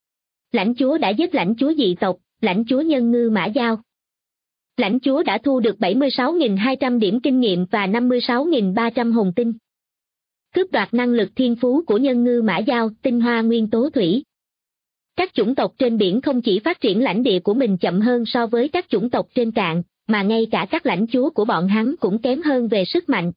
B: Lãnh chúa đã giết lãnh chúa dị tộc, lãnh chúa nhân ngư mã dao. Lãnh chúa đã thu được 76.200 điểm kinh nghiệm và 56.300 hồn tinh. Cướp đoạt năng lực thiên phú của nhân ngư mã dao, tinh hoa nguyên tố thủy. Các chủng tộc trên biển không chỉ phát triển lãnh địa của mình chậm hơn so với các chủng tộc trên cạn, mà ngay cả các lãnh chúa của bọn hắn cũng kém hơn về sức mạnh.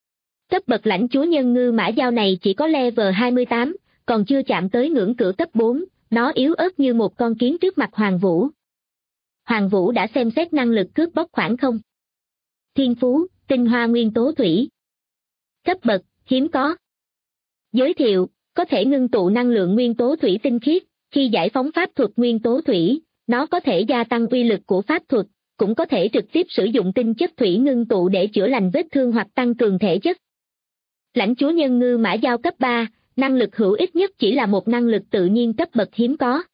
B: Cấp bậc lãnh chúa nhân ngư mã dao này chỉ có level 28, còn chưa chạm tới ngưỡng cửa cấp 4, nó yếu ớt như một con kiến trước mặt Hoàng Vũ. Hoàng Vũ đã xem xét năng lực cướp bóc khoảng không. Thiên phú, tinh hoa nguyên tố thủy. Cấp bậc, hiếm có. Giới thiệu, có thể ngưng tụ năng lượng nguyên tố thủy tinh khiết, khi giải phóng pháp thuật nguyên tố thủy, nó có thể gia tăng uy lực của pháp thuật, cũng có thể trực tiếp sử dụng tinh chất thủy ngưng tụ để chữa lành vết thương hoặc tăng cường thể chất. Lãnh chúa nhân ngư mã dao cấp 3, năng lực hữu ích nhất chỉ là một năng lực tự nhiên cấp bậc hiếm có.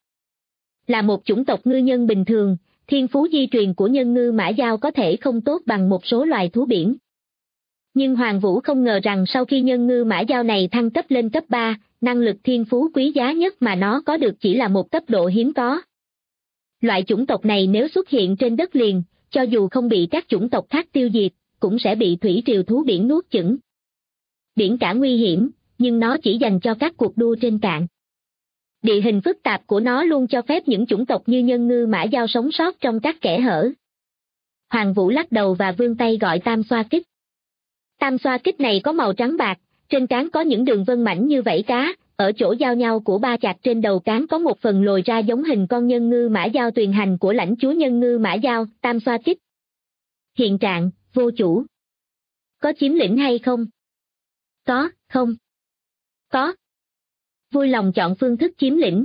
B: Là một chủng tộc ngư nhân bình thường, thiên phú di truyền của nhân ngư mã dao có thể không tốt bằng một số loài thú biển. Nhưng Hoàng Vũ không ngờ rằng sau khi nhân ngư mã dao này thăng cấp lên cấp 3, năng lực thiên phú quý giá nhất mà nó có được chỉ là một cấp độ hiếm có. Loại chủng tộc này nếu xuất hiện trên đất liền, cho dù không bị các chủng tộc khác tiêu diệt, cũng sẽ bị thủy triều thú biển nuốt chửng. Biển cả nguy hiểm, nhưng nó chỉ dành cho các cuộc đua trên cạn. Địa hình phức tạp của nó luôn cho phép những chủng tộc như nhân ngư mã dao sống sót trong các kẽ hở. Hoàng Vũ lắc đầu và vươn tay gọi tam xoa kích. Tam xoa kích này có màu trắng bạc, trên trán có những đường vân mảnh như vảy cá, ở chỗ giao nhau của ba chạc trên đầu trán có một phần lồi ra giống hình con nhân ngư mã dao tuyền hành của lãnh chúa nhân ngư mã dao, tam xoa kích. Hiện trạng, vô chủ. Có chiếm lĩnh hay không? Có, không. Có. Vui lòng chọn phương thức chiếm lĩnh.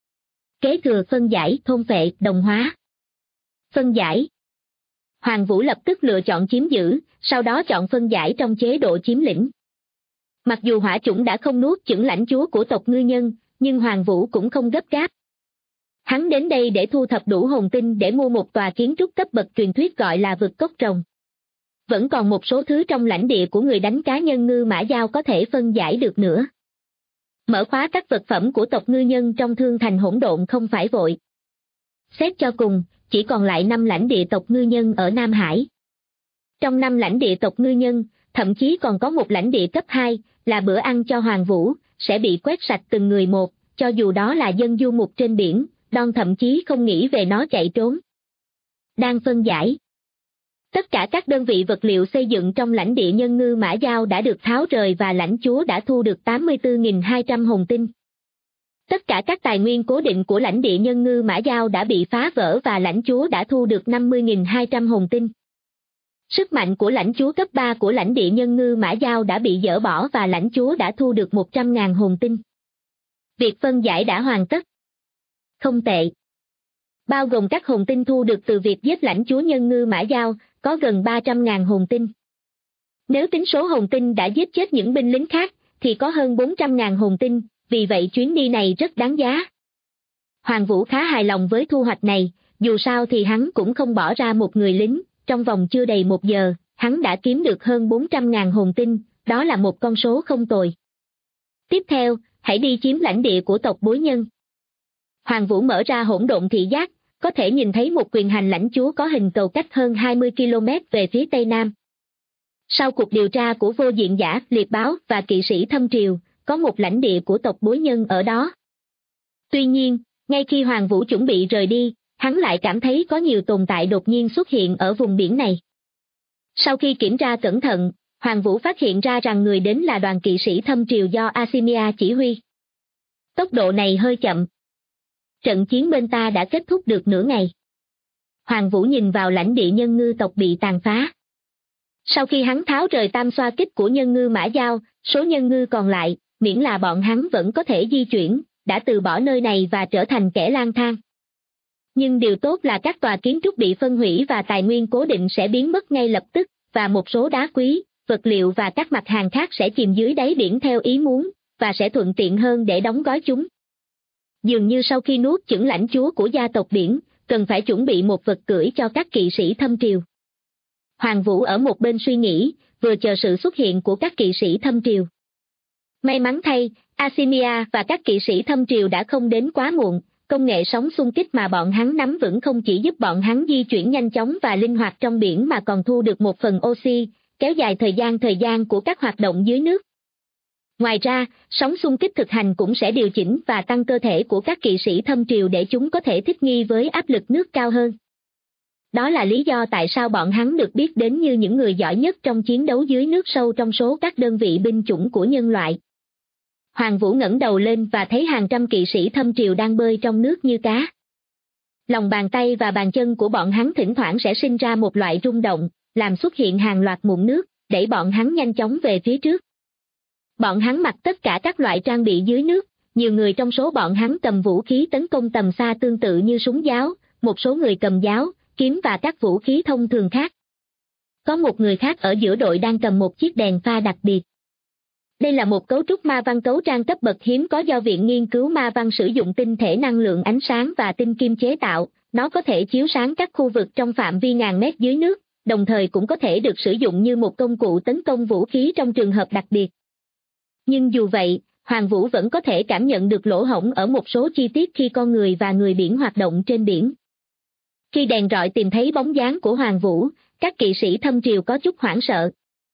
B: Kế thừa, phân giải, thôn phệ, đồng hóa. Phân giải. Hoàng Vũ lập tức lựa chọn chiếm giữ, sau đó chọn phân giải trong chế độ chiếm lĩnh. Mặc dù hỏa chủng đã không nuốt chửng lãnh chúa của tộc ngư nhân, nhưng Hoàng Vũ cũng không gấp gáp. Hắn đến đây để thu thập đủ hồn tinh để mua một tòa kiến trúc cấp bậc truyền thuyết gọi là vực cốc rồng. Vẫn còn một số thứ trong lãnh địa của người đánh cá nhân ngư mã dao có thể phân giải được nữa. Mở khóa các vật phẩm của tộc ngư nhân trong thương thành hỗn độn không phải vội. Xét cho cùng, chỉ còn lại 5 lãnh địa tộc ngư nhân ở Nam Hải. Trong 5 lãnh địa tộc ngư nhân, thậm chí còn có một lãnh địa cấp 2, là bữa ăn cho Hoàng Vũ, sẽ bị quét sạch từng người một, cho dù đó là dân du mục trên biển, Don thậm chí không nghĩ về nó chạy trốn. Đang phân giải. Tất cả các đơn vị vật liệu xây dựng trong lãnh địa nhân ngư mã dao đã được tháo rời và lãnh chúa đã thu được 84.200 hồn tinh. Tất cả các tài nguyên cố định của lãnh địa nhân ngư mã dao đã bị phá vỡ và lãnh chúa đã thu được 50.200 hồn tinh. Sức mạnh của lãnh chúa cấp 3 của lãnh địa nhân ngư mã dao đã bị dỡ bỏ và lãnh chúa đã thu được 100.000 hồn tinh. Việc phân giải đã hoàn tất. Không tệ. Bao gồm các hồn tinh thu được từ việc giết lãnh chúa nhân ngư mã dao, có gần 300.000 hồn tinh. Nếu tính số hồn tinh đã giết chết những binh lính khác, thì có hơn 400.000 hồn tinh, vì vậy chuyến đi này rất đáng giá. Hoàng Vũ khá hài lòng với thu hoạch này, dù sao thì hắn cũng không bỏ ra một người lính, trong vòng chưa đầy 1 giờ, hắn đã kiếm được hơn 400.000 hồn tinh, đó là một con số không tồi. Tiếp theo, hãy đi chiếm lãnh địa của tộc Bối Nhân. Hoàng Vũ mở ra hỗn độn thị giác, có thể nhìn thấy một quyền hành lãnh chúa có hình cầu cách hơn 20 km về phía tây nam. Sau cuộc điều tra của vô diện giả, liệt báo và kỵ sĩ thâm triều, có một lãnh địa của tộc Bối Nhân ở đó. Tuy nhiên, ngay khi Hoàng Vũ chuẩn bị rời đi, hắn lại cảm thấy có nhiều tồn tại đột nhiên xuất hiện ở vùng biển này. Sau khi kiểm tra cẩn thận, Hoàng Vũ phát hiện ra rằng người đến là đoàn kỵ sĩ thâm triều do Asimia chỉ huy. Tốc độ này hơi chậm. Trận chiến bên ta đã kết thúc được nửa ngày. Hoàng Vũ nhìn vào lãnh địa nhân ngư tộc bị tàn phá. Sau khi hắn tháo rời tam xoa kích của nhân ngư mã dao, số nhân ngư còn lại, miễn là bọn hắn vẫn có thể di chuyển, đã từ bỏ nơi này và trở thành kẻ lang thang. Nhưng điều tốt là các tòa kiến trúc bị phân hủy và tài nguyên cố định sẽ biến mất ngay lập tức, và một số đá quý, vật liệu và các mặt hàng khác sẽ chìm dưới đáy biển theo ý muốn, và sẽ thuận tiện hơn để đóng gói chúng. Dường như sau khi nuốt chửng lãnh chúa của gia tộc biển, cần phải chuẩn bị một vật cưỡi cho các kỵ sĩ thâm triều. Hoàng Vũ ở một bên suy nghĩ, vừa chờ sự xuất hiện của các kỵ sĩ thâm triều. May mắn thay, Asimia và các kỵ sĩ thâm triều đã không đến quá muộn, công nghệ sóng xung kích mà bọn hắn nắm vững không chỉ giúp bọn hắn di chuyển nhanh chóng và linh hoạt trong biển mà còn thu được một phần oxy, kéo dài thời gian của các hoạt động dưới nước. Ngoài ra, sóng xung kích thực hành cũng sẽ điều chỉnh và tăng cơ thể của các kỵ sĩ thâm triều để chúng có thể thích nghi với áp lực nước cao hơn. Đó là lý do tại sao bọn hắn được biết đến như những người giỏi nhất trong chiến đấu dưới nước sâu trong số các đơn vị binh chủng của nhân loại. Hoàng Vũ ngẩng đầu lên và thấy hàng trăm kỵ sĩ thâm triều đang bơi trong nước như cá. Lòng bàn tay và bàn chân của bọn hắn thỉnh thoảng sẽ sinh ra một loại rung động, làm xuất hiện hàng loạt mụn nước, đẩy bọn hắn nhanh chóng về phía trước. Bọn hắn mặc tất cả các loại trang bị dưới nước, nhiều người trong số bọn hắn cầm vũ khí tấn công tầm xa tương tự như súng giáo, một số người cầm giáo, kiếm và các vũ khí thông thường khác. Có một người khác ở giữa đội đang cầm một chiếc đèn pha đặc biệt. Đây là một cấu trúc ma văn cấu trang cấp bậc hiếm có do Viện Nghiên cứu Ma văn sử dụng tinh thể năng lượng ánh sáng và tinh kim chế tạo, nó có thể chiếu sáng các khu vực trong phạm vi ngàn mét dưới nước, đồng thời cũng có thể được sử dụng như một công cụ tấn công vũ khí trong trường hợp đặc biệt. Nhưng dù vậy, Hoàng Vũ vẫn có thể cảm nhận được lỗ hổng ở một số chi tiết khi con người và người biển hoạt động trên biển. Khi đèn rọi tìm thấy bóng dáng của Hoàng Vũ, các kỵ sĩ Thâm Triều có chút hoảng sợ.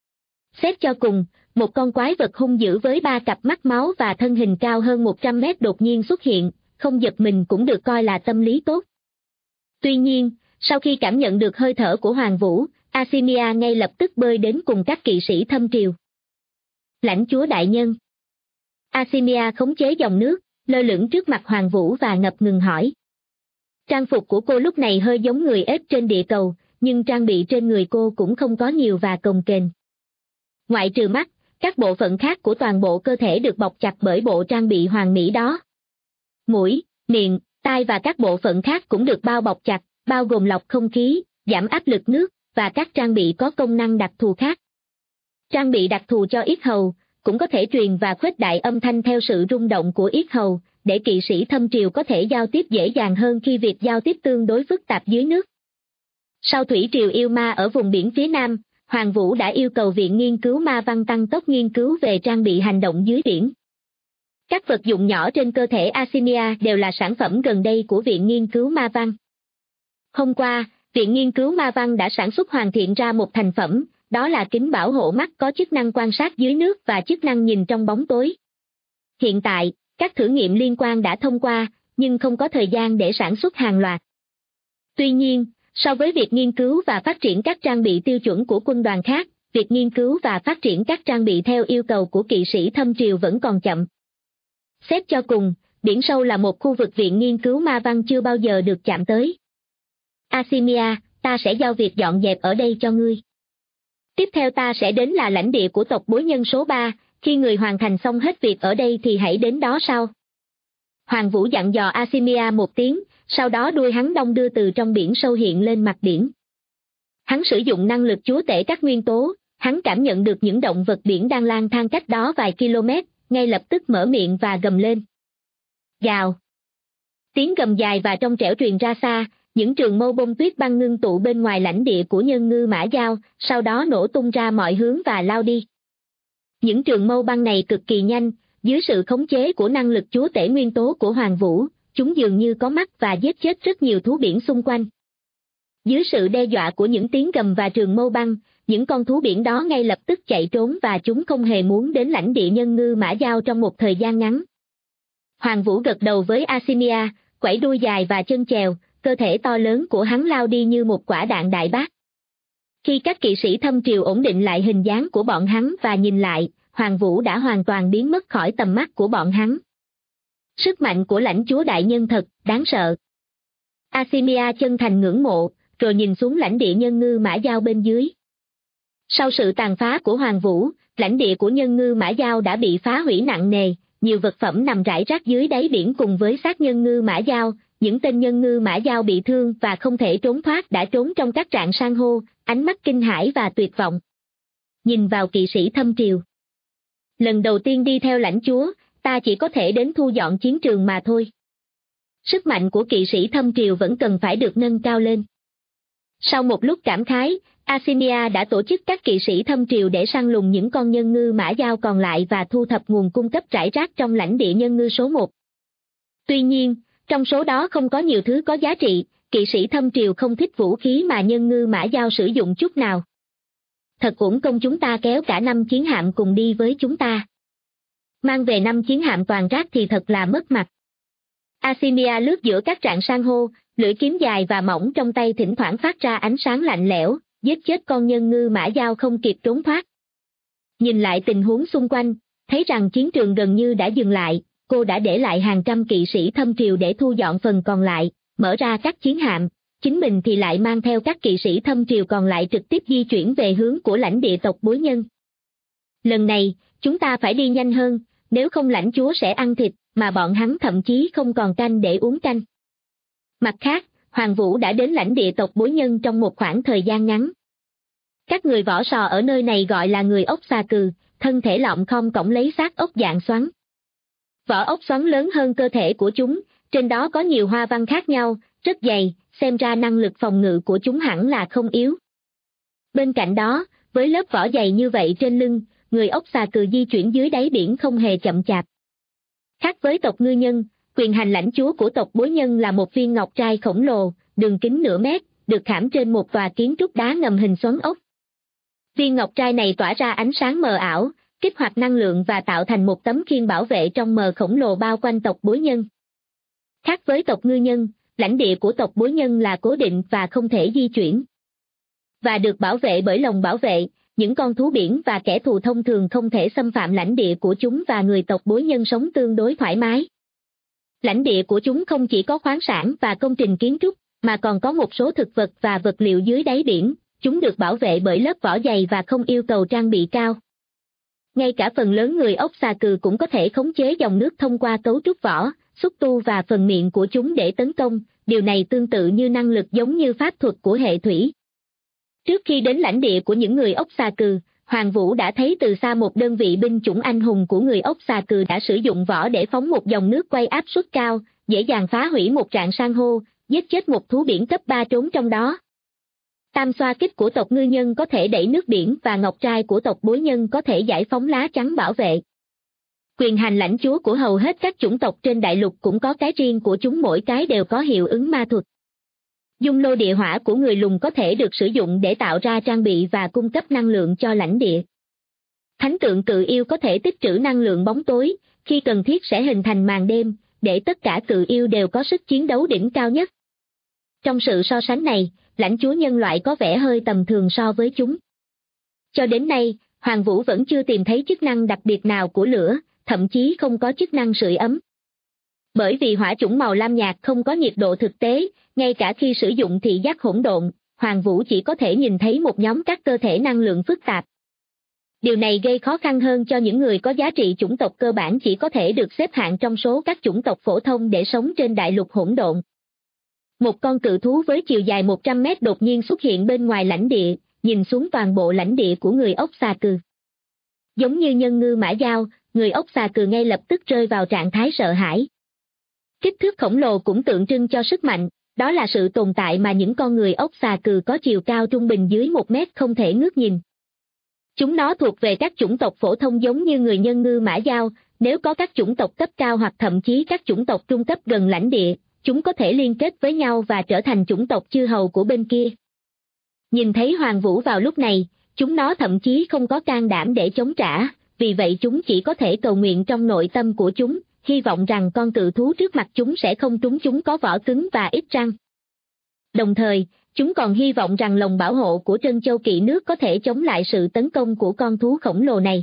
B: Xét cho cùng, một con quái vật hung dữ với 3 cặp mắt máu và thân hình cao hơn 100 mét đột nhiên xuất hiện, không giật mình cũng được coi là tâm lý tốt. Tuy nhiên, sau khi cảm nhận được hơi thở của Hoàng Vũ, Asimia ngay lập tức bơi đến cùng các kỵ sĩ Thâm Triều. Lãnh chúa đại nhân. Asimia khống chế dòng nước, lơ lửng trước mặt Hoàng Vũ và ngập ngừng hỏi. Trang phục của cô lúc này hơi giống người ếch trên địa cầu, nhưng trang bị trên người cô cũng không có nhiều và cồng kềnh. Ngoại trừ mắt, các bộ phận khác của toàn bộ cơ thể được bọc chặt bởi bộ trang bị hoàn mỹ đó. Mũi, miệng, tai và các bộ phận khác cũng được bao bọc chặt, bao gồm lọc không khí, giảm áp lực nước, và các trang bị có công năng đặc thù khác. Trang bị đặc thù cho yết hầu, cũng có thể truyền và khuếch đại âm thanh theo sự rung động của yết hầu, để kỵ sĩ Thâm Triều có thể giao tiếp dễ dàng hơn khi việc giao tiếp tương đối phức tạp dưới nước. Sau thủy triều yêu ma ở vùng biển phía Nam, Hoàng Vũ đã yêu cầu Viện Nghiên cứu Ma văn tăng tốc nghiên cứu về trang bị hành động dưới biển. Các vật dụng nhỏ trên cơ thể Asimia đều là sản phẩm gần đây của Viện Nghiên cứu Ma văn. Hôm qua, Viện Nghiên cứu Ma văn đã sản xuất hoàn thiện ra một thành phẩm, đó là kính bảo hộ mắt có chức năng quan sát dưới nước và chức năng nhìn trong bóng tối. Hiện tại, các thử nghiệm liên quan đã thông qua, nhưng không có thời gian để sản xuất hàng loạt. Tuy nhiên, so với việc nghiên cứu và phát triển các trang bị tiêu chuẩn của quân đoàn khác, việc nghiên cứu và phát triển các trang bị theo yêu cầu của kỵ sĩ Thâm Triều vẫn còn chậm. Xét cho cùng, biển sâu là một khu vực Viện Nghiên cứu Ma văn chưa bao giờ được chạm tới. Asimia, ta sẽ giao việc dọn dẹp ở đây cho ngươi. Tiếp theo ta sẽ đến là lãnh địa của tộc Bối Nhân số 3, khi người hoàn thành xong hết việc ở đây thì hãy đến đó sau. Hoàng Vũ dặn dò Asimia một tiếng, sau đó đuôi hắn đong đưa từ trong biển sâu hiện lên mặt biển. Hắn sử dụng năng lực chúa tể các nguyên tố, hắn cảm nhận được những động vật biển đang lang thang cách đó vài km, ngay lập tức mở miệng và gầm lên. Gào! Tiếng gầm dài và trong trẻo truyền ra xa, những trường mâu bông tuyết băng ngưng tụ bên ngoài lãnh địa của Nhân Ngư Mã Dao, sau đó nổ tung ra mọi hướng và lao đi. Những trường mâu băng này cực kỳ nhanh, dưới sự khống chế của năng lực chúa tể nguyên tố của Hoàng Vũ, chúng dường như có mắt và giết chết rất nhiều thú biển xung quanh. Dưới sự đe dọa của những tiếng gầm và trường mâu băng, những con thú biển đó ngay lập tức chạy trốn và chúng không hề muốn đến lãnh địa Nhân Ngư Mã Dao trong một thời gian ngắn. Hoàng Vũ gật đầu với Asimia, quẩy đuôi dài và chân chèo, cơ thể to lớn của hắn lao đi như một quả đạn đại bác. Khi các kỵ sĩ Thâm Triều ổn định lại hình dáng của bọn hắn và nhìn lại, Hoàng Vũ đã hoàn toàn biến mất khỏi tầm mắt của bọn hắn. Sức mạnh của lãnh chúa đại nhân thật đáng sợ. Asimia chân thành ngưỡng mộ, rồi nhìn xuống lãnh địa Nhân Ngư Mã Dao bên dưới. Sau sự tàn phá của Hoàng Vũ, lãnh địa của Nhân Ngư Mã Dao đã bị phá hủy nặng nề, nhiều vật phẩm nằm rải rác dưới đáy biển cùng với xác Nhân Ngư Mã Dao. Những tên Nhân Ngư Mã Dao bị thương và không thể trốn thoát đã trốn trong các rạn san hô, ánh mắt kinh hãi và tuyệt vọng. Nhìn vào kỵ sĩ Thâm Triều. Lần đầu tiên đi theo lãnh chúa, ta chỉ có thể đến thu dọn chiến trường mà thôi. Sức mạnh của kỵ sĩ Thâm Triều vẫn cần phải được nâng cao lên. Sau một lúc cảm khái, Asimia đã tổ chức các kỵ sĩ Thâm Triều để săn lùng những con Nhân Ngư Mã Dao còn lại và thu thập nguồn cung cấp rải rác trong lãnh địa Nhân Ngư số 1. Tuy nhiên, trong số đó không có nhiều thứ có giá trị, kỵ sĩ Thâm Triều không thích vũ khí mà Nhân Ngư Mã Dao sử dụng chút nào. Thật uổng công chúng ta kéo cả 5 chiến hạm cùng đi với chúng ta. Mang về 5 chiến hạm toàn rác thì thật là mất mặt. Asimia lướt giữa các rạn san hô, lưỡi kiếm dài và mỏng trong tay thỉnh thoảng phát ra ánh sáng lạnh lẽo, giết chết con Nhân Ngư Mã Dao không kịp trốn thoát. Nhìn lại tình huống xung quanh, thấy rằng chiến trường gần như đã dừng lại, cô đã để lại hàng trăm kỵ sĩ Thâm Triều để thu dọn phần còn lại, mở ra các chiến hạm, chính mình thì lại mang theo các kỵ sĩ Thâm Triều còn lại trực tiếp di chuyển về hướng của lãnh địa tộc Bối Nhân. Lần này, chúng ta phải đi nhanh hơn, nếu không lãnh chúa sẽ ăn thịt, mà bọn hắn thậm chí không còn canh để uống canh. Mặt khác, Hoàng Vũ đã đến lãnh địa tộc Bối Nhân trong một khoảng thời gian ngắn. Các người võ sò ở nơi này gọi là người ốc xà cừ, thân thể lọng khom cõng lấy xác ốc dạng xoắn. Vỏ ốc xoắn lớn hơn cơ thể của chúng, trên đó có nhiều hoa văn khác nhau, rất dày, xem ra năng lực phòng ngự của chúng hẳn là không yếu. Bên cạnh đó, với lớp vỏ dày như vậy trên lưng, người ốc xà cừ di chuyển dưới đáy biển không hề chậm chạp. Khác với tộc ngư nhân, quyền hành lãnh chúa của tộc bối nhân là một viên ngọc trai khổng lồ, đường kính nửa mét, được khảm trên một tòa kiến trúc đá ngầm hình xoắn ốc. Viên ngọc trai này tỏa ra ánh sáng mờ ảo, kích hoạt năng lượng và tạo thành một tấm khiên bảo vệ trong mờ khổng lồ bao quanh tộc bối nhân. Khác với tộc ngư nhân, lãnh địa của tộc bối nhân là cố định và không thể di chuyển. Và được bảo vệ bởi lồng bảo vệ, những con thú biển và kẻ thù thông thường không thể xâm phạm lãnh địa của chúng và người tộc bối nhân sống tương đối thoải mái. Lãnh địa của chúng không chỉ có khoáng sản và công trình kiến trúc, mà còn có một số thực vật và vật liệu dưới đáy biển, chúng được bảo vệ bởi lớp vỏ dày và không yêu cầu trang bị cao. Ngay cả phần lớn người ốc xà cừ cũng có thể khống chế dòng nước thông qua cấu trúc vỏ, xúc tu và phần miệng của chúng để tấn công, điều này tương tự như năng lực giống như pháp thuật của hệ thủy. Trước khi đến lãnh địa của những người ốc xà cừ, Hoàng Vũ đã thấy từ xa một đơn vị binh chủng anh hùng của người ốc xà cừ đã sử dụng vỏ để phóng một dòng nước quay áp suất cao, dễ dàng phá hủy một rạn san hô, giết chết một thú biển cấp 3 trốn trong đó. Tam xoa kích của tộc ngư nhân có thể đẩy nước biển và ngọc trai của tộc bối nhân có thể giải phóng lá chắn bảo vệ. Quyền hành lãnh chúa của hầu hết các chủng tộc trên đại lục cũng có cái riêng của chúng, mỗi cái đều có hiệu ứng ma thuật. Dung lô địa hỏa của người lùn có thể được sử dụng để tạo ra trang bị và cung cấp năng lượng cho lãnh địa. Thánh tượng cự yêu có thể tích trữ năng lượng bóng tối, khi cần thiết sẽ hình thành màn đêm, để tất cả cự yêu đều có sức chiến đấu đỉnh cao nhất. Trong sự so sánh này, lãnh chúa nhân loại có vẻ hơi tầm thường so với chúng. Cho đến nay, Hoàng Vũ vẫn chưa tìm thấy chức năng đặc biệt nào của lửa, thậm chí không có chức năng sưởi ấm. Bởi vì hỏa chủng màu lam nhạt không có nhiệt độ thực tế, ngay cả khi sử dụng thị giác hỗn độn, Hoàng Vũ chỉ có thể nhìn thấy một nhóm các cơ thể năng lượng phức tạp. Điều này gây khó khăn hơn cho những người có giá trị chủng tộc cơ bản chỉ có thể được xếp hạng trong số các chủng tộc phổ thông để sống trên đại lục hỗn độn. Một con cự thú với chiều dài 100 mét đột nhiên xuất hiện bên ngoài lãnh địa, nhìn xuống toàn bộ lãnh địa của người ốc xà cừ. Giống như nhân ngư mã dao, người ốc xà cừ ngay lập tức rơi vào trạng thái sợ hãi. Kích thước khổng lồ cũng tượng trưng cho sức mạnh, đó là sự tồn tại mà những con người ốc xà cừ có chiều cao trung bình dưới 1 mét không thể ngước nhìn. Chúng nó thuộc về các chủng tộc phổ thông giống như người nhân ngư mã dao, nếu có các chủng tộc cấp cao hoặc thậm chí các chủng tộc trung cấp gần lãnh địa, chúng có thể liên kết với nhau và trở thành chủng tộc chư hầu của bên kia. Nhìn thấy Hoàng Vũ vào lúc này, chúng nó thậm chí không có can đảm để chống trả, vì vậy chúng chỉ có thể cầu nguyện trong nội tâm của chúng, hy vọng rằng con cự thú trước mặt chúng sẽ không trúng chúng có vỏ cứng và ít răng. Đồng thời, chúng còn hy vọng rằng lồng bảo hộ của Trân Châu Kỵ Nước có thể chống lại sự tấn công của con thú khổng lồ này.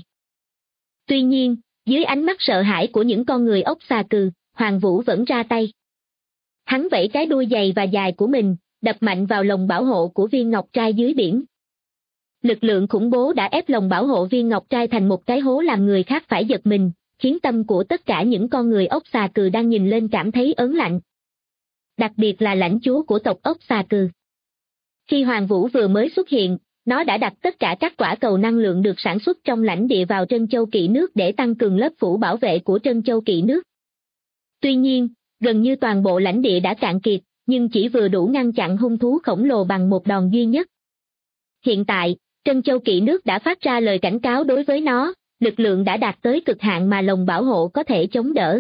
B: Tuy nhiên, dưới ánh mắt sợ hãi của những con người ốc xà cừ, Hoàng Vũ vẫn ra tay. Hắn vẫy cái đuôi dày và dài của mình, đập mạnh vào lồng bảo hộ của viên ngọc trai dưới biển. Lực lượng khủng bố đã ép lồng bảo hộ viên ngọc trai thành một cái hố làm người khác phải giật mình, khiến tâm của tất cả những con người ốc xà cừ đang nhìn lên cảm thấy ớn lạnh. Đặc biệt là lãnh chúa của tộc ốc xà cừ. Khi Hoàng Vũ vừa mới xuất hiện, nó đã đặt tất cả các quả cầu năng lượng được sản xuất trong lãnh địa vào Trân Châu Kỵ Nước để tăng cường lớp phủ bảo vệ của Trân Châu Kỵ Nước. Tuy nhiên, gần như toàn bộ lãnh địa đã cạn kiệt, nhưng chỉ vừa đủ ngăn chặn hung thú khổng lồ bằng một đòn duy nhất. Hiện tại, Trân Châu Kỵ Nước đã phát ra lời cảnh cáo đối với nó, lực lượng đã đạt tới cực hạn mà lồng bảo hộ có thể chống đỡ.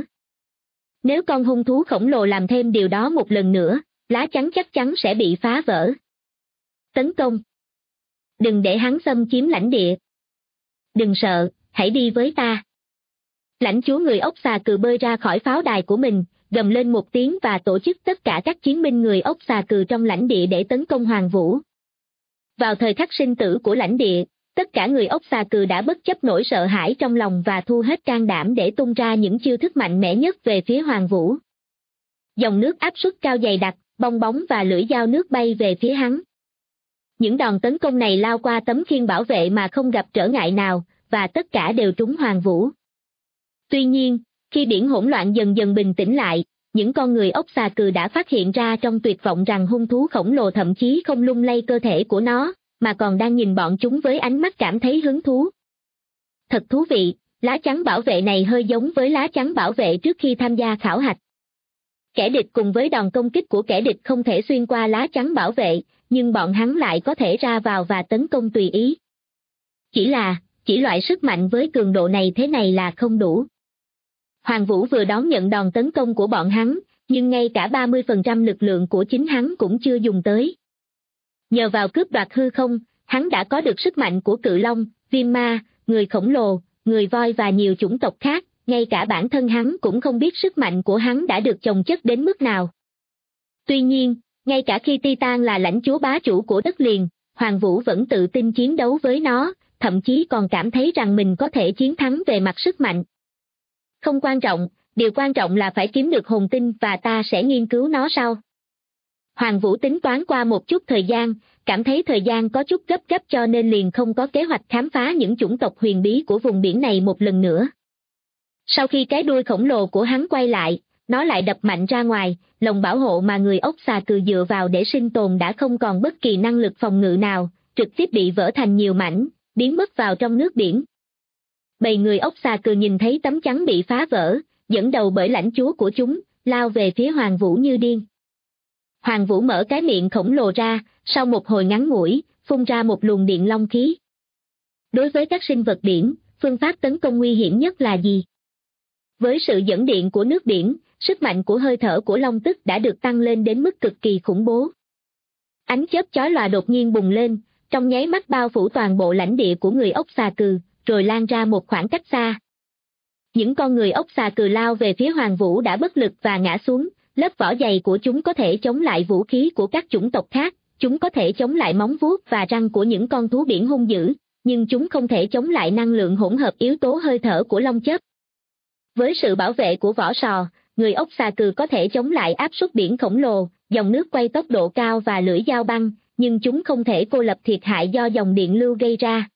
B: Nếu con hung thú khổng lồ làm thêm điều đó một lần nữa, lá chắn chắc chắn sẽ bị phá vỡ. Tấn công! Đừng để hắn xâm chiếm lãnh địa. Đừng sợ, hãy đi với ta. Lãnh chúa người ốc xà cừ bơi ra khỏi pháo đài của mình, gầm lên một tiếng và tổ chức tất cả các chiến binh người ốc xà cừ trong lãnh địa để tấn công Hoàng Vũ. Vào thời khắc sinh tử của lãnh địa, tất cả người ốc xà cừ đã bất chấp nỗi sợ hãi trong lòng và thu hết can đảm để tung ra những chiêu thức mạnh mẽ nhất về phía Hoàng Vũ. Dòng nước áp suất cao dày đặc, bong bóng và lưỡi dao nước bay về phía hắn. Những đòn tấn công này lao qua tấm khiên bảo vệ mà không gặp trở ngại nào, và tất cả đều trúng Hoàng Vũ. Tuy nhiên, khi biển hỗn loạn dần dần bình tĩnh lại, những con người ốc xà cừ đã phát hiện ra trong tuyệt vọng rằng hung thú khổng lồ thậm chí không lung lay cơ thể của nó, mà còn đang nhìn bọn chúng với ánh mắt cảm thấy hứng thú. Thật thú vị, lá chắn bảo vệ này hơi giống với lá chắn bảo vệ trước khi tham gia khảo hạch. Kẻ địch cùng với đòn công kích của kẻ địch không thể xuyên qua lá chắn bảo vệ, nhưng bọn hắn lại có thể ra vào và tấn công tùy ý. Chỉ loại sức mạnh với cường độ này thế này là không đủ. Hoàng Vũ vừa đón nhận đòn tấn công của bọn hắn, nhưng ngay cả 30% lực lượng của chính hắn cũng chưa dùng tới. Nhờ vào cướp đoạt hư không, hắn đã có được sức mạnh của cự long, viêm ma, người khổng lồ, người voi và nhiều chủng tộc khác, ngay cả bản thân hắn cũng không biết sức mạnh của hắn đã được chồng chất đến mức nào. Tuy nhiên, ngay cả khi Titan là lãnh chúa bá chủ của đất liền, Hoàng Vũ vẫn tự tin chiến đấu với nó, thậm chí còn cảm thấy rằng mình có thể chiến thắng về mặt sức mạnh. Không quan trọng, điều quan trọng là phải kiếm được hồn tinh và ta sẽ nghiên cứu nó sau. Hoàng Vũ tính toán qua một chút thời gian, cảm thấy thời gian có chút gấp cho nên liền không có kế hoạch khám phá những chủng tộc huyền bí của vùng biển này một lần nữa. Sau khi cái đuôi khổng lồ của hắn quay lại, nó lại đập mạnh ra ngoài, lồng bảo hộ mà người ốc xà cừ dựa vào để sinh tồn đã không còn bất kỳ năng lực phòng ngự nào, trực tiếp bị vỡ thành nhiều mảnh, biến mất vào trong nước biển. Bầy người ốc xà cừ nhìn thấy tấm chắn bị phá vỡ, dẫn đầu bởi lãnh chúa của chúng, lao về phía Hoàng Vũ như điên. Hoàng Vũ mở cái miệng khổng lồ ra, sau một hồi ngắn ngủi, phun ra một luồng điện long khí. Đối với các sinh vật biển, phương pháp tấn công nguy hiểm nhất là gì? Với sự dẫn điện của nước biển, sức mạnh của hơi thở của long tức đã được tăng lên đến mức cực kỳ khủng bố. Ánh chớp chói lòa đột nhiên bùng lên, trong nháy mắt bao phủ toàn bộ lãnh địa của người ốc xà cừ, rồi lan ra một khoảng cách xa. Những con người ốc xà cừ lao về phía Hoàng Vũ đã bất lực và ngã xuống, lớp vỏ dày của chúng có thể chống lại vũ khí của các chủng tộc khác, chúng có thể chống lại móng vuốt và răng của những con thú biển hung dữ, nhưng chúng không thể chống lại năng lượng hỗn hợp yếu tố hơi thở của long chớp. Với sự bảo vệ của vỏ sò, người ốc xà cừ có thể chống lại áp suất biển khổng lồ, dòng nước quay tốc độ cao và lưỡi dao băng, nhưng chúng không thể cô lập thiệt hại do dòng điện lưu gây ra.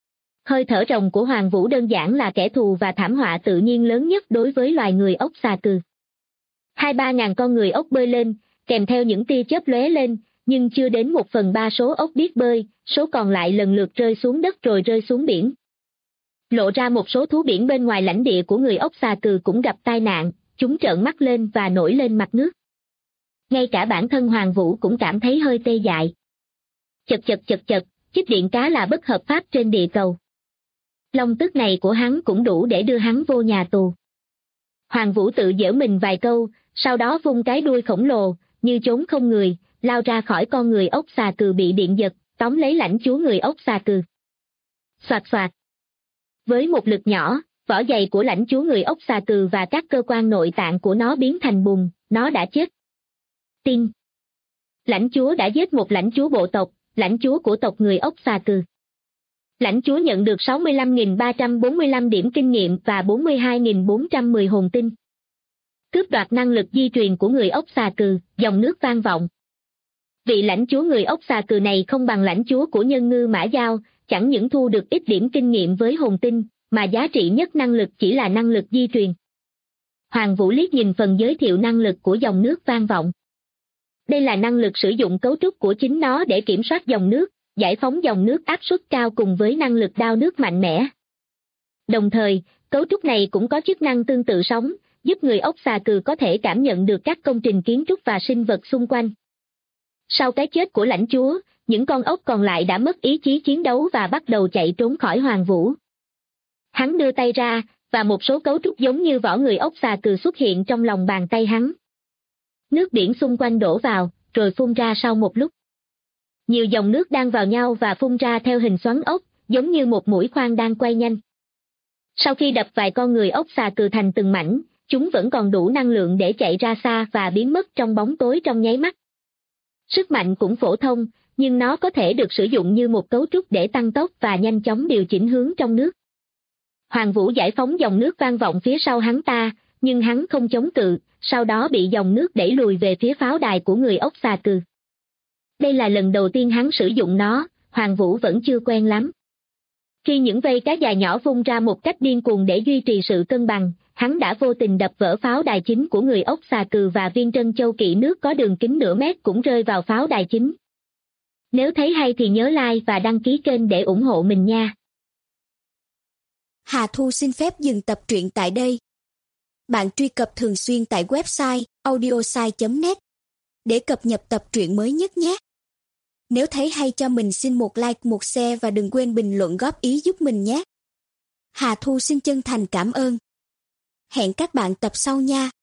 B: Hơi thở rồng của Hoàng Vũ đơn giản là kẻ thù và thảm họa tự nhiên lớn nhất đối với loài người ốc xà cừ. 2-3 ngàn con người ốc bơi lên, kèm theo những tia chớp lóe lên, nhưng chưa đến 1/3 số ốc biết bơi, số còn lại lần lượt rơi xuống đất rồi rơi xuống biển. Lộ ra một số thú biển bên ngoài lãnh địa của người ốc xà cừ cũng gặp tai nạn, chúng trợn mắt lên và nổi lên mặt nước. Ngay cả bản thân Hoàng Vũ cũng cảm thấy hơi tê dại. Chật, chích điện cá là bất hợp pháp trên địa cầu. Long tức này của hắn cũng đủ để đưa hắn vô nhà tù. Hoàng Vũ tự giễu mình vài câu, sau đó vung cái đuôi khổng lồ, như trốn không người, lao ra khỏi con người ốc xà cừ bị điện giật, tóm lấy lãnh chúa người ốc xà cừ. Xoạt xoạt. Với một lực nhỏ, vỏ dày của lãnh chúa người ốc xà cừ và các cơ quan nội tạng của nó biến thành bùn, nó đã chết. Tin. Lãnh chúa đã giết một lãnh chúa bộ tộc, lãnh chúa của tộc người ốc xà cừ. Lãnh chúa nhận được 65.345 điểm kinh nghiệm và 42.410 hồn tinh. Cướp đoạt năng lực di truyền của người ốc xà cừ, dòng nước vang vọng. Vị lãnh chúa người ốc xà cừ này không bằng lãnh chúa của nhân ngư mã dao, chẳng những thu được ít điểm kinh nghiệm với hồn tinh, mà giá trị nhất năng lực chỉ là năng lực di truyền. Hoàng Vũ liếc nhìn phần giới thiệu năng lực của dòng nước vang vọng. Đây là năng lực sử dụng cấu trúc của chính nó để kiểm soát dòng nước, giải phóng dòng nước áp suất cao cùng với năng lực đao nước mạnh mẽ. Đồng thời, cấu trúc này cũng có chức năng tương tự sóng, giúp người ốc xà cừ có thể cảm nhận được các công trình kiến trúc và sinh vật xung quanh. Sau cái chết của lãnh chúa, những con ốc còn lại đã mất ý chí chiến đấu và bắt đầu chạy trốn khỏi Hoàng Vũ. Hắn đưa tay ra, và một số cấu trúc giống như vỏ người ốc xà cừ xuất hiện trong lòng bàn tay hắn. Nước biển xung quanh đổ vào, rồi phun ra sau một lúc. Nhiều dòng nước đang vào nhau và phun ra theo hình xoắn ốc, giống như một mũi khoan đang quay nhanh. Sau khi đập vài con người ốc xà cừ thành từng mảnh, chúng vẫn còn đủ năng lượng để chạy ra xa và biến mất trong bóng tối trong nháy mắt. Sức mạnh cũng phổ thông, nhưng nó có thể được sử dụng như một cấu trúc để tăng tốc và nhanh chóng điều chỉnh hướng trong nước. Hoàng Vũ giải phóng dòng nước vang vọng phía sau hắn ta, nhưng hắn không chống cự, sau đó bị dòng nước đẩy lùi về phía pháo đài của người ốc xà cừ. Đây là lần đầu tiên hắn sử dụng nó, Hoàng Vũ vẫn chưa quen lắm. Khi những vây cá dài nhỏ vung ra một cách điên cuồng để duy trì sự cân bằng, hắn đã vô tình đập vỡ pháo đài chính của người ốc xà cừ và viên trân châu kỵ nước có đường kính nửa mét cũng rơi vào pháo đài chính. Nếu thấy hay thì nhớ like và đăng ký kênh để ủng hộ mình nha.
C: Hà Thu xin phép dừng tập truyện tại đây. Bạn truy cập thường xuyên tại website audiosai.net để cập nhật tập truyện mới nhất nhé. Nếu thấy hay cho mình xin một like, một share và đừng quên bình luận góp ý giúp mình nhé. Hà Thu xin chân thành cảm ơn. Hẹn các bạn tập sau nha.